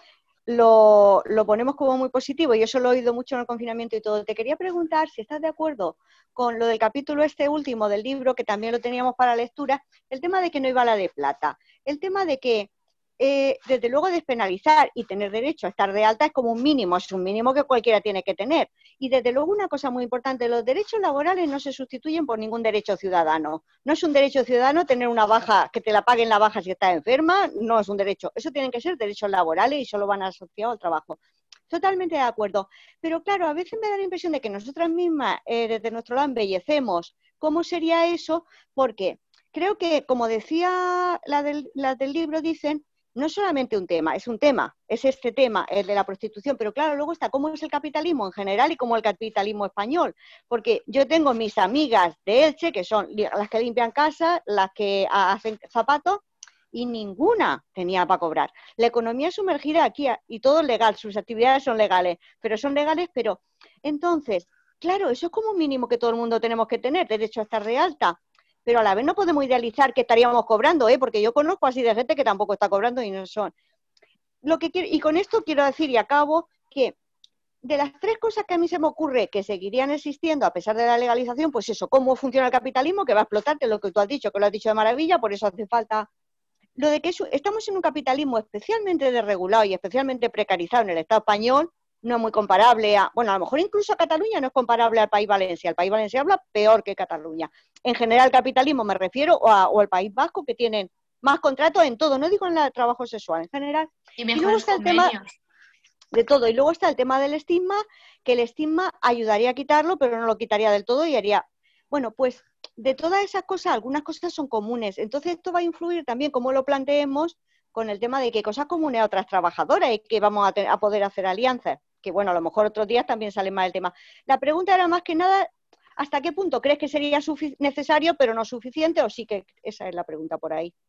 lo, lo ponemos como muy positivo y eso lo he oído mucho en el confinamiento y todo. Te quería preguntar si estás de acuerdo con lo del capítulo este último del libro, que también lo teníamos para lectura, el tema de que no iba la de plata, el tema de que eh, desde luego despenalizar y tener derecho a estar de alta es como un mínimo, es un mínimo que cualquiera tiene que tener. Y desde luego una cosa muy importante, los derechos laborales no se sustituyen por ningún derecho ciudadano. No es un derecho ciudadano tener una baja, que te la paguen la baja si estás enferma, no es un derecho. Eso tienen que ser derechos laborales y solo van asociados al trabajo. Totalmente de acuerdo. Pero claro, a veces me da la impresión de que nosotras mismas, eh, desde nuestro lado, embellecemos cómo sería eso, porque creo que, como decía la del, la del libro, dicen, no es solamente un tema, es un tema, es este tema, el de la prostitución, pero claro, luego está cómo es el capitalismo en general y cómo el capitalismo español, porque yo tengo mis amigas de Elche, que son las que limpian casas, las que hacen zapatos, y ninguna tenía para cobrar. La economía sumergida aquí, y todo es legal, sus actividades son legales, pero son legales, pero entonces, claro, eso es como un mínimo que todo el mundo tenemos que tener, derecho a estar de alta, pero a la vez no podemos idealizar que estaríamos cobrando, ¿eh? Porque yo conozco así de gente que tampoco está cobrando y no son. Lo que quiero, y con esto quiero decir y acabo que de las tres cosas que a mí se me ocurre que seguirían existiendo a pesar de la legalización, pues eso, cómo funciona el capitalismo, que va a explotarte lo que tú has dicho, que lo has dicho de maravilla, por eso hace falta lo de que es, estamos en un capitalismo especialmente desregulado y especialmente precarizado en el Estado español, no es muy comparable a, bueno, a lo mejor incluso a Cataluña no es comparable al País Valencia, el País Valencia habla peor que Cataluña. En general, capitalismo me refiero o, a, o al País Vasco, que tienen más contratos en todo, no digo en el trabajo sexual, en general. Y Y luego mejores está el tema convenios. de todo, y luego está el tema del estigma, que el estigma ayudaría a quitarlo, pero no lo quitaría del todo y haría, bueno, pues de todas esas cosas, algunas cosas son comunes. Entonces esto va a influir también cómo lo planteemos con el tema de que cosas comunes a otras trabajadoras y que vamos a, tener, a poder hacer alianzas. Que bueno, a lo mejor otros días también sale más el tema. La pregunta era más que nada, ¿hasta qué punto crees que sería necesario pero no suficiente? O sí que esa es la pregunta por ahí.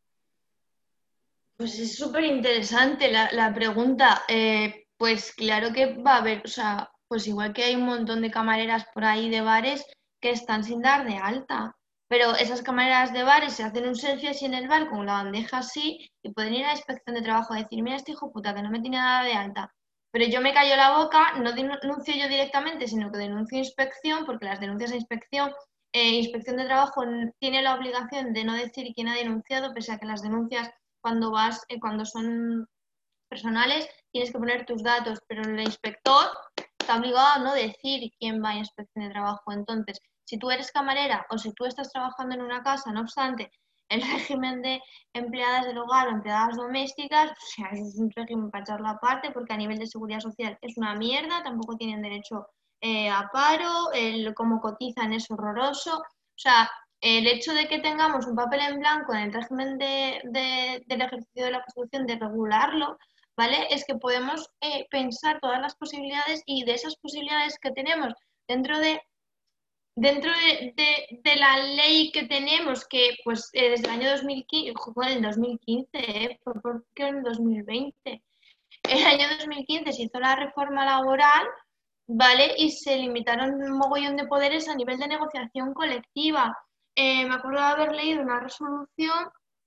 Pues es súper interesante la, la pregunta. Eh, pues claro que va a haber, o sea, pues igual que hay un montón de camareras por ahí de bares que están sin dar de alta. Pero esas camareras de bares se hacen un selfie así en el bar con la bandeja así y pueden ir a la inspección de trabajo a decir, mira este hijo puta que no me tiene nada de alta. pero yo me callo la boca, no denuncio yo directamente, sino que denuncio inspección, porque las denuncias de inspección, eh, inspección de trabajo tiene la obligación de no decir quién ha denunciado, pese a que las denuncias cuando vas, eh, cuando son personales, tienes que poner tus datos, pero el inspector está obligado a no decir quién va a inspección de trabajo. Entonces, si tú eres camarera o si tú estás trabajando en una casa, no obstante, el régimen de empleadas del hogar o empleadas domésticas, o sea, es un régimen para echarlo aparte, porque a nivel de seguridad social es una mierda, tampoco tienen derecho eh, a paro, el cómo cotizan es horroroso. O sea, el hecho de que tengamos un papel en blanco en el régimen de, de, del ejercicio de la Constitución, de regularlo, ¿vale? Es que podemos eh, pensar todas las posibilidades, y de esas posibilidades que tenemos dentro de Dentro de, de, de la ley que tenemos, que pues eh, desde el año dos mil quince, bueno, en dos mil quince, eh, ¿por qué en dos mil veinte? El año dos mil quince se hizo la reforma laboral, ¿vale? Y se limitaron un mogollón de poderes a nivel de negociación colectiva. Eh, me acuerdo de haber leído una resolución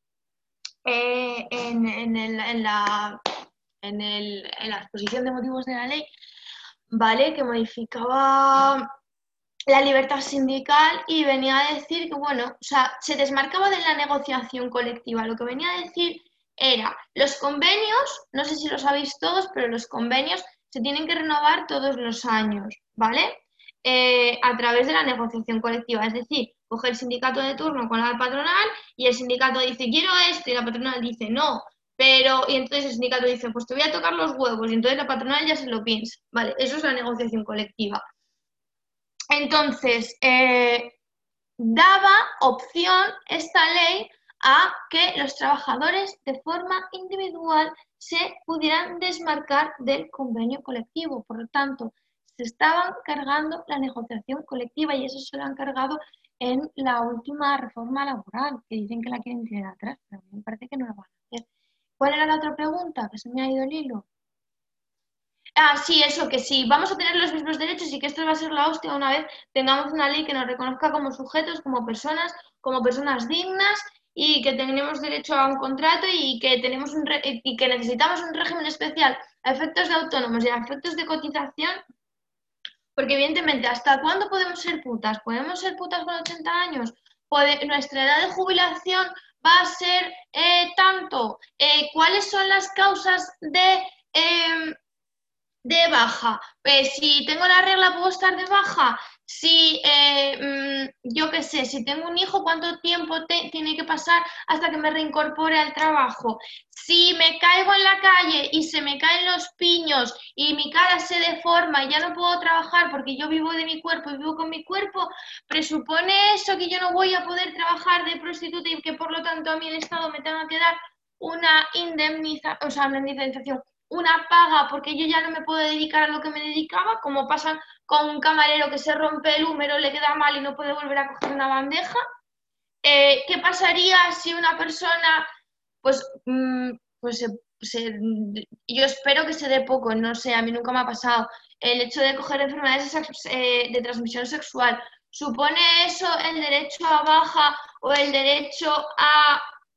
eh, en, en, el, en, la, en, el, en la exposición de motivos de la ley, ¿vale? Que modificaba la libertad sindical y venía a decir que, bueno, o sea, se desmarcaba de la negociación colectiva. Lo que venía a decir era, los convenios, no sé si lo sabéis todos, pero los convenios se tienen que renovar todos los años, ¿vale? Eh, a través de la negociación colectiva. Es decir, coge el sindicato de turno con la patronal y el sindicato dice, quiero esto, y la patronal dice, no. Pero, y entonces el sindicato dice, pues te voy a tocar los huevos, y entonces la patronal ya se lo piensa. Vale, eso es la negociación colectiva. Entonces, eh, daba opción esta ley a que los trabajadores de forma individual se pudieran desmarcar del convenio colectivo. Por lo tanto, se estaban cargando la negociación colectiva, y eso se lo han cargado en la última reforma laboral, que dicen que la quieren tirar atrás, pero a mí me parece que no la van a hacer. ¿Cuál era la otra pregunta? Que se me ha ido el hilo. Ah, sí, eso, que sí, vamos a tener los mismos derechos y que esto va a ser la hostia una vez tengamos una ley que nos reconozca como sujetos, como personas, como personas dignas, y que tenemos derecho a un contrato, y que tenemos un re y que necesitamos un régimen especial a efectos de autónomos y a efectos de cotización, porque evidentemente, ¿hasta cuándo podemos ser putas? ¿Podemos ser putas con ochenta años? ¿Puede, nuestra edad de jubilación va a ser eh, tanto? Eh, ¿Cuáles son las causas de... Eh, de baja? Pues si tengo la regla, ¿puedo estar de baja? Si, eh, mmm, yo qué sé, si tengo un hijo, ¿cuánto tiempo te, tiene que pasar hasta que me reincorpore al trabajo? Si me caigo en la calle y se me caen los piños y mi cara se deforma y ya no puedo trabajar porque yo vivo de mi cuerpo y vivo con mi cuerpo, ¿presupone eso que yo no voy a poder trabajar de prostituta y que por lo tanto a mí el Estado me tenga que dar una indemnización, o sea, una indemnización, una paga, porque yo ya no me puedo dedicar a lo que me dedicaba, como pasa con un camarero que se rompe el húmero, le queda mal y no puede volver a coger una bandeja? Eh, ¿Qué pasaría si una persona, pues, mmm, pues se, se, yo espero que se dé poco, no sé, a mí nunca me ha pasado, el hecho de coger enfermedades eh, de transmisión sexual, ¿supone eso el derecho a baja o el derecho a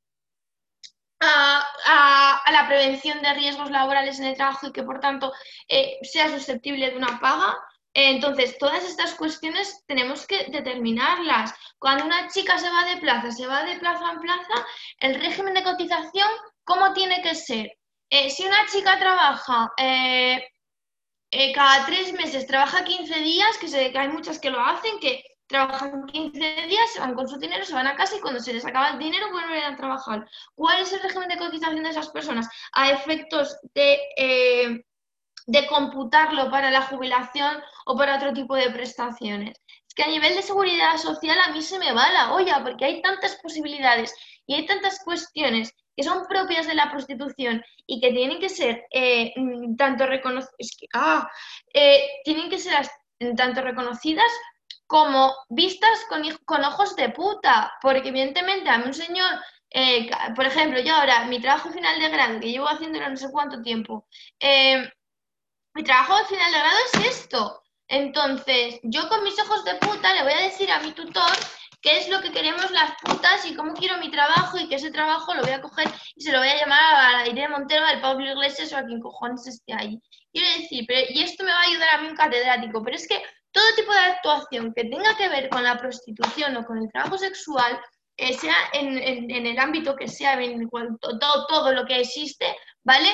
A, a, a la prevención de riesgos laborales en el trabajo y que por tanto eh, sea susceptible de una paga? Eh, entonces, todas estas cuestiones tenemos que determinarlas. Cuando una chica se va de plaza, se va de plaza en plaza, el régimen de cotización, ¿cómo tiene que ser? Eh, si una chica trabaja eh, eh, cada tres meses, trabaja quince días, que, se, que hay muchas que lo hacen, que trabajan quince días, se van con su dinero, se van a casa y cuando se les acaba el dinero vuelven a trabajar. ¿Cuál es el régimen de cotización de esas personas? A efectos de, eh, de computarlo para la jubilación o para otro tipo de prestaciones. Es que a nivel de seguridad social a mí se me va la olla, porque hay tantas posibilidades y hay tantas cuestiones que son propias de la prostitución y que tienen que ser eh, tanto reconocidas, ah, eh, tienen que ser tanto reconocidas como vistas con, con ojos de puta, porque evidentemente a mí un señor, eh, por ejemplo, yo ahora, mi trabajo final de grado, que llevo haciéndolo no sé cuánto tiempo, eh, mi trabajo de final de grado es esto. Entonces, yo con mis ojos de puta le voy a decir a mi tutor qué es lo que queremos las putas y cómo quiero mi trabajo y que ese trabajo lo voy a coger y se lo voy a llamar a la Irene Montero, al Pablo Iglesias o a quien cojones esté ahí. Quiero decir, pero, y esto me va a ayudar a mí un catedrático, pero es que todo tipo de actuación que tenga que ver con la prostitución o con el trabajo sexual, eh, sea en, en, en el ámbito que sea, en cuanto, todo, todo lo que existe, ¿vale?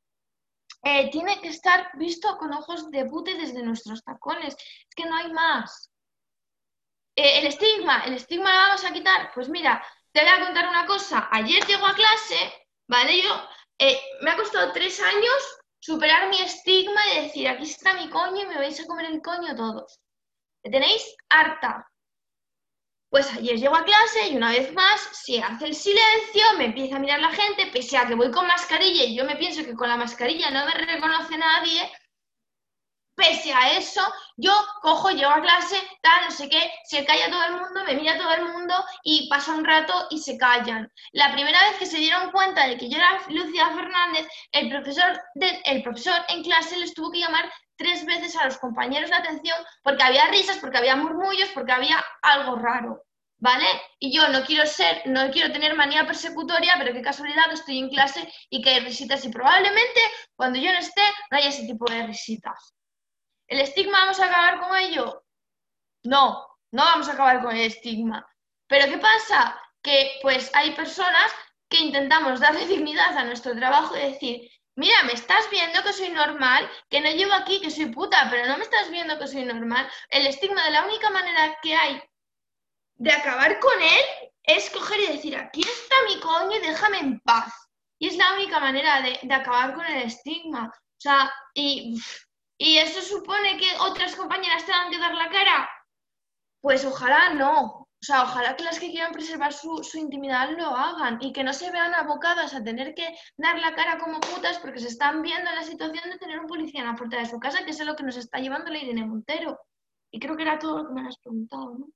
Eh, tiene que estar visto con ojos de pute desde nuestros tacones. Es que no hay más. Eh, el estigma, el estigma lo vamos a quitar. Pues mira, te voy a contar una cosa. Ayer llego a clase, ¿vale? Yo, eh, me ha costado tres años superar mi estigma y decir, aquí está mi coño y me vais a comer el coño todos. ¿Me tenéis harta? Pues ayer llego a clase y una vez más se hace el silencio, me empieza a mirar la gente, pese a que voy con mascarilla y yo me pienso que con la mascarilla no me reconoce nadie, pese a eso, yo cojo, llego a clase, tal, no sé qué, se calla todo el mundo, me mira todo el mundo y pasa un rato y se callan. La primera vez que se dieron cuenta de que yo era Lucía Fernández, el profesor, de, el profesor en clase les tuvo que llamar tres veces a los compañeros de atención porque había risas, porque había murmullos, porque había algo raro, ¿vale? Y yo no quiero ser, no quiero tener manía persecutoria, pero qué casualidad que estoy en clase y que hay risitas y probablemente cuando yo no esté no haya ese tipo de risitas. ¿El estigma vamos a acabar con ello? No, no vamos a acabar con el estigma. ¿Pero qué pasa? Que pues hay personas que intentamos darle dignidad a nuestro trabajo y decir, mira, me estás viendo que soy normal, que no llevo aquí, que soy puta, pero no me estás viendo que soy normal. El estigma, de la única manera que hay de acabar con él es coger y decir, aquí está mi coño y déjame en paz. Y es la única manera de, de acabar con el estigma. O sea, y... ¿Y eso supone que otras compañeras tengan que dar la cara? Pues ojalá no. O sea, ojalá que las que quieran preservar su, su intimidad lo hagan y que no se vean abocadas a tener que dar la cara como putas porque se están viendo en la situación de tener un policía en la puerta de su casa, que es lo que nos está llevando la Irene Montero. Y creo que era todo lo que me has preguntado, ¿no?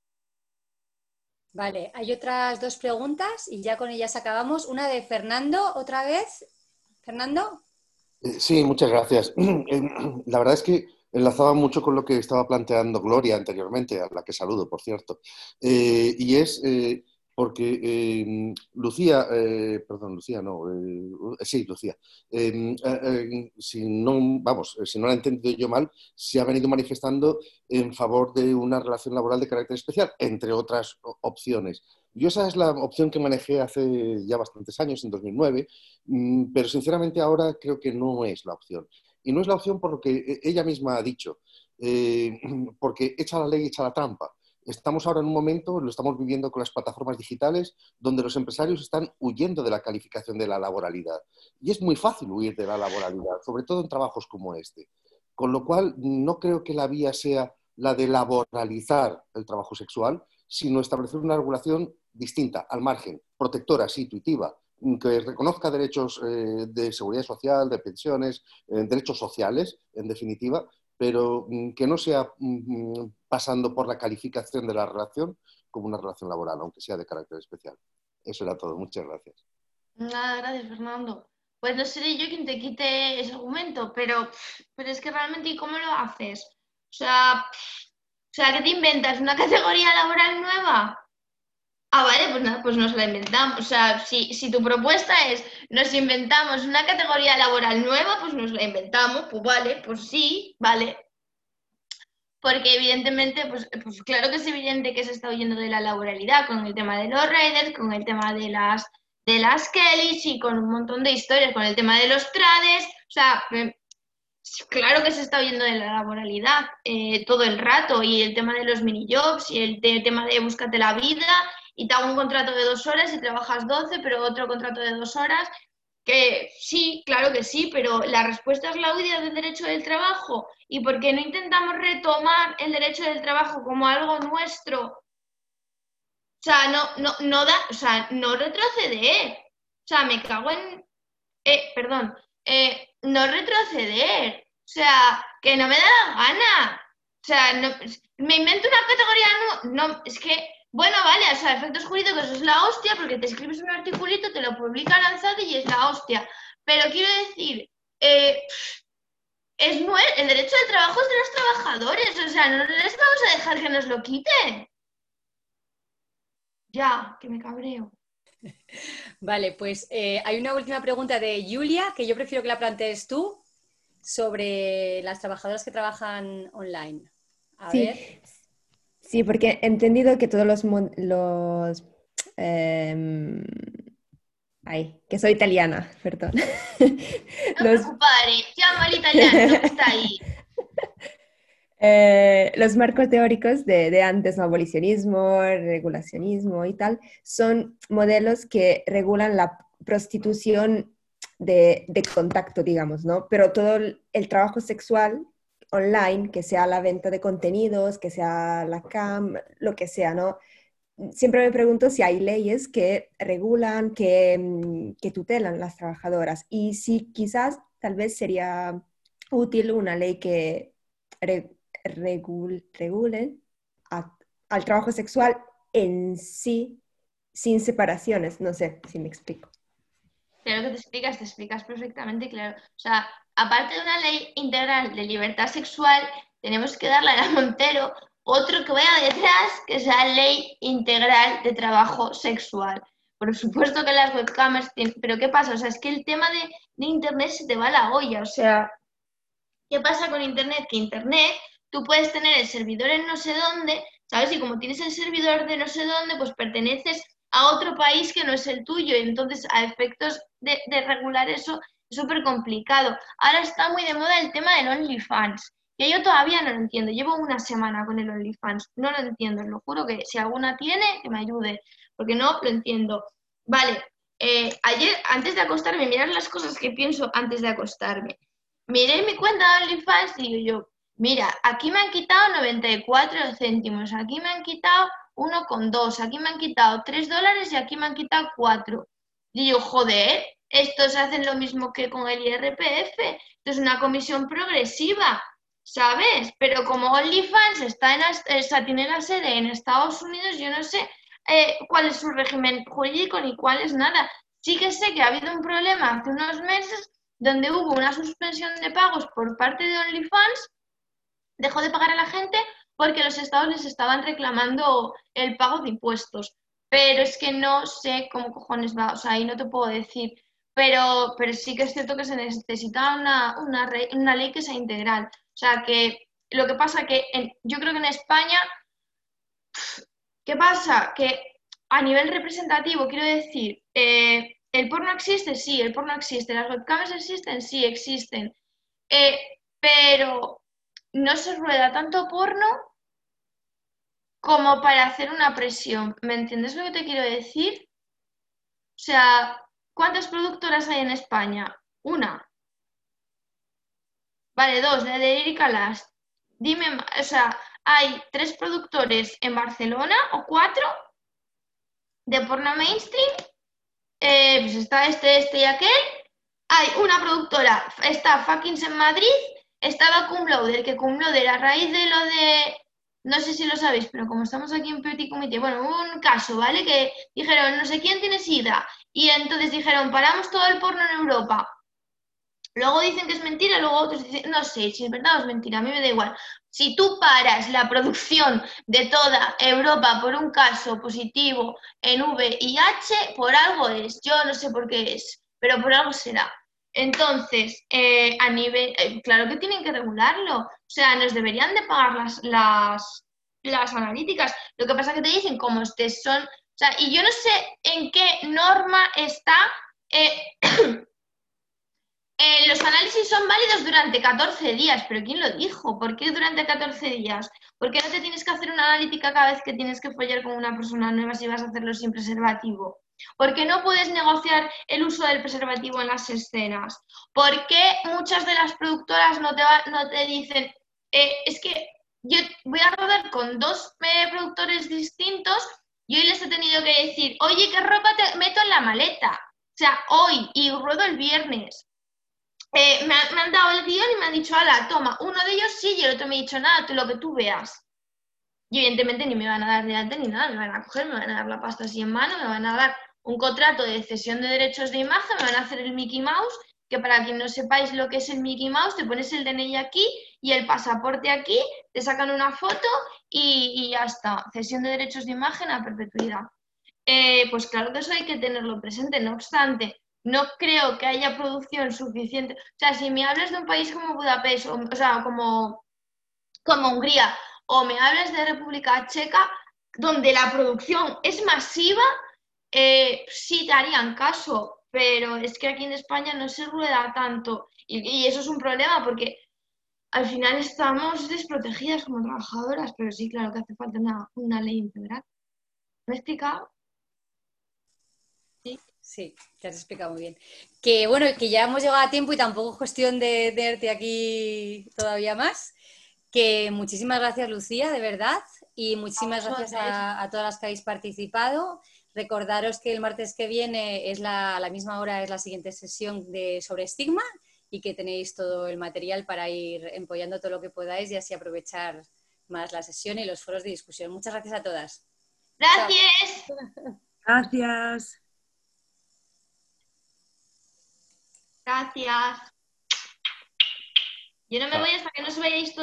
Vale, hay otras dos preguntas y ya con ellas acabamos. Una de Fernando, otra vez. Fernando. Sí, muchas gracias. La verdad es que enlazaba mucho con lo que estaba planteando Gloria anteriormente, a la que saludo, por cierto. Eh, y es eh, porque eh, Lucía, eh, perdón, Lucía, no, eh, sí, Lucía, eh, eh, si no, vamos, si no la he entendido yo mal, se ha venido manifestando en favor de una relación laboral de carácter especial, entre otras opciones. Yo esa es la opción que manejé hace ya bastantes años, en dos mil nueve, pero sinceramente ahora creo que no es la opción. Y no es la opción por lo que ella misma ha dicho, eh, porque echa la ley, echa la trampa. Estamos ahora en un momento, lo estamos viviendo con las plataformas digitales, donde los empresarios están huyendo de la calificación de la laboralidad. Y es muy fácil huir de la laboralidad, sobre todo en trabajos como este. Con lo cual, no creo que la vía sea la de laboralizar el trabajo sexual, sino establecer una regulación distinta, al margen, protectora, sí, intuitiva, que reconozca derechos eh, de seguridad social, de pensiones, eh, derechos sociales, en definitiva, pero mm, que no sea mm, pasando por la calificación de la relación como una relación laboral, aunque sea de carácter especial. Eso era todo. Muchas gracias. Nada, gracias, Fernando. Pues no seré yo quien te quite ese argumento, pero, pero es que realmente, ¿y cómo lo haces? O sea, o sea, ¿qué te inventas? ¿Una categoría laboral nueva? Ah, vale, pues nada, pues nos la inventamos. O sea, si, si tu propuesta es nos inventamos una categoría laboral nueva, pues nos la inventamos, pues vale, pues sí, vale. Porque evidentemente, pues, pues claro que es evidente que se está huyendo de la laboralidad con el tema de los riders, con el tema de las, de las Kellys y con un montón de historias, con el tema de los trades. O sea, claro que se está huyendo de la laboralidad eh, todo el rato, y el tema de los minijobs y el, el tema de búscate la vida y te hago un contrato de dos horas y trabajas doce, pero otro contrato de dos horas, que sí, claro que sí, pero la respuesta es la huida del derecho del trabajo. ¿Y por qué no intentamos retomar el derecho del trabajo como algo nuestro? O sea, no, no, no da, o sea, no retroceder. O sea, me cago en... Eh, perdón, eh, no retroceder. O sea, que no me da la gana. O sea, no, me invento una categoría, no, no, es que... Bueno, vale, o sea, efectos jurídicos es la hostia porque te escribes un articulito, te lo publica Lanzade y es la hostia. Pero quiero decir, eh, es el derecho del trabajo es de los trabajadores, o sea, no les vamos a dejar que nos lo quiten. Ya, que me cabreo. Vale, pues eh, hay una última pregunta de Julia, que yo prefiero que la plantees tú, sobre las trabajadoras que trabajan online. A Sí, ver. sí, porque he entendido que todos los, mon- los em, ay, que soy italiana, perdón. No Los, preocupare, llama al italiano, que está ahí. eh, los marcos teóricos de, de antes, ¿no? Abolicionismo, regulacionismo y tal, son modelos que regulan la prostitución de, de contacto, digamos, ¿no? Pero todo el, el trabajo sexual online, que sea la venta de contenidos, que sea la cam, lo que sea, ¿no? Siempre me pregunto si hay leyes que regulan, que, mm, que tutelan las trabajadoras y si quizás tal vez sería útil una ley que re- regul- regule a- al trabajo sexual en sí, sin separaciones. No sé si me explico. Claro que te explicas, te explicas perfectamente, claro. O sea, aparte de una ley integral de libertad sexual, tenemos que darle a la Montero otro que vaya detrás, que sea ley integral de trabajo sexual. Por supuesto que las webcamers tienen... Pero ¿qué pasa? O sea, es que el tema de, de Internet se te va a la olla. O sea, ¿qué pasa con Internet? Que Internet, tú puedes tener el servidor en no sé dónde, ¿sabes? Y como tienes el servidor de no sé dónde, pues perteneces a otro país que no es el tuyo. Y entonces, a efectos de, de regular eso, es súper complicado. Ahora está muy de moda el tema del OnlyFans, que yo todavía no lo entiendo. Llevo una semana con el OnlyFans. No lo entiendo, os lo juro que si alguna tiene, que me ayude, porque no lo entiendo. Vale, eh, ayer, antes de acostarme, mirad las cosas que pienso antes de acostarme. Miré mi cuenta de OnlyFans y digo yo, mira, aquí me han quitado noventa y cuatro céntimos, aquí me han quitado uno coma dos, aquí me han quitado tres dólares y aquí me han quitado cuatro. Y yo, joder, estos hacen lo mismo que con el I R P F, esto es una comisión progresiva, ¿sabes? Pero como OnlyFans está en, o sea, tiene la sede en Estados Unidos, yo no sé eh, cuál es su régimen jurídico ni cuál es nada. Sí que sé que ha habido un problema hace unos meses donde hubo una suspensión de pagos por parte de OnlyFans, dejó de pagar a la gente porque los estados les estaban reclamando el pago de impuestos. Pero es que no sé cómo cojones va, o sea, ahí no te puedo decir. Pero, pero sí que es cierto que se necesita una, una, re, una ley que sea integral. O sea, que lo que pasa que en, yo creo que en España, ¿qué pasa? Que a nivel representativo, quiero decir, eh, ¿el porno existe? Sí, el porno existe. ¿Las webcams existen? Sí, existen. Eh, pero no se rueda tanto porno como para hacer una presión. ¿Me entiendes lo que te quiero decir? O sea, ¿cuántas productoras hay en España? Una. Vale, dos, la de Erika Last. Dime, o sea, hay tres productores en Barcelona o cuatro de porno mainstream. Eh, pues está este, este y aquel. Hay una productora, está Fuckings en Madrid, estaba Cum Laude, el que Cum Laude a raíz de lo de, no sé si lo sabéis, pero como estamos aquí en Petit Comité, bueno, hubo un caso, ¿vale? Que dijeron, no sé quién tiene SIDA, y entonces dijeron, paramos todo el porno en Europa. Luego dicen que es mentira, luego otros dicen, no sé, si es verdad o es mentira, a mí me da igual. Si tú paras la producción de toda Europa por un caso positivo en V I H, por algo es, yo no sé por qué es, pero por algo será. Entonces, eh, a nivel, eh, claro que tienen que regularlo, o sea, nos deberían de pagar las, las, las analíticas. Lo que pasa es que te dicen como estés son, o sea, y yo no sé en qué norma está... Eh, Eh, los análisis son válidos durante catorce días, pero ¿quién lo dijo? ¿Por qué durante catorce días? ¿Por qué no te tienes que hacer una analítica cada vez que tienes que follar con una persona nueva si vas a hacerlo sin preservativo? ¿Por qué no puedes negociar el uso del preservativo en las escenas? ¿Por qué muchas de las productoras no te, va, no te dicen, eh, es que yo voy a rodar con dos eh, productores distintos y hoy les he tenido que decir, oye, ¿qué ropa te meto en la maleta? O sea, hoy y ruedo el viernes. Eh, me, ha, me han dado el guión y me han dicho, ala, toma, uno de ellos sí y el otro me ha dicho, nada, tú lo que tú veas. Y evidentemente ni me van a dar de alta ni nada, me van a coger, me van a dar la pasta así en mano, me van a dar un contrato de cesión de derechos de imagen, me van a hacer el Mickey Mouse, que para quien no sepáis lo que es el Mickey Mouse, te pones el D N I aquí y el pasaporte aquí, te sacan una foto y, y ya está, cesión de derechos de imagen a perpetuidad. eh, pues claro que eso hay que tenerlo presente. No obstante, no creo que haya producción suficiente. O sea, si me hablas de un país como Budapest, o, o sea, como, como Hungría, o me hablas de República Checa, donde la producción es masiva, eh, sí te harían caso, pero es que aquí en España no se rueda tanto. Y, y eso es un problema porque al final estamos desprotegidas como trabajadoras, pero sí, claro que hace falta una, una ley integral. ¿Me he explicado? Sí, te has explicado muy bien. Que bueno, que ya hemos llegado a tiempo y tampoco es cuestión de tenerte aquí todavía más. Que muchísimas gracias, Lucía, de verdad. Y muchísimas gracias a, a todas las que habéis participado. Recordaros que el martes que viene es la, a la misma hora es la siguiente sesión de, sobre estigma y que tenéis todo el material para ir empollando todo lo que podáis y así aprovechar más la sesión y los foros de discusión. Muchas gracias a todas. Gracias. Chao. Gracias. Gracias. Yo no me Chao. voy hasta que no os veáis todos.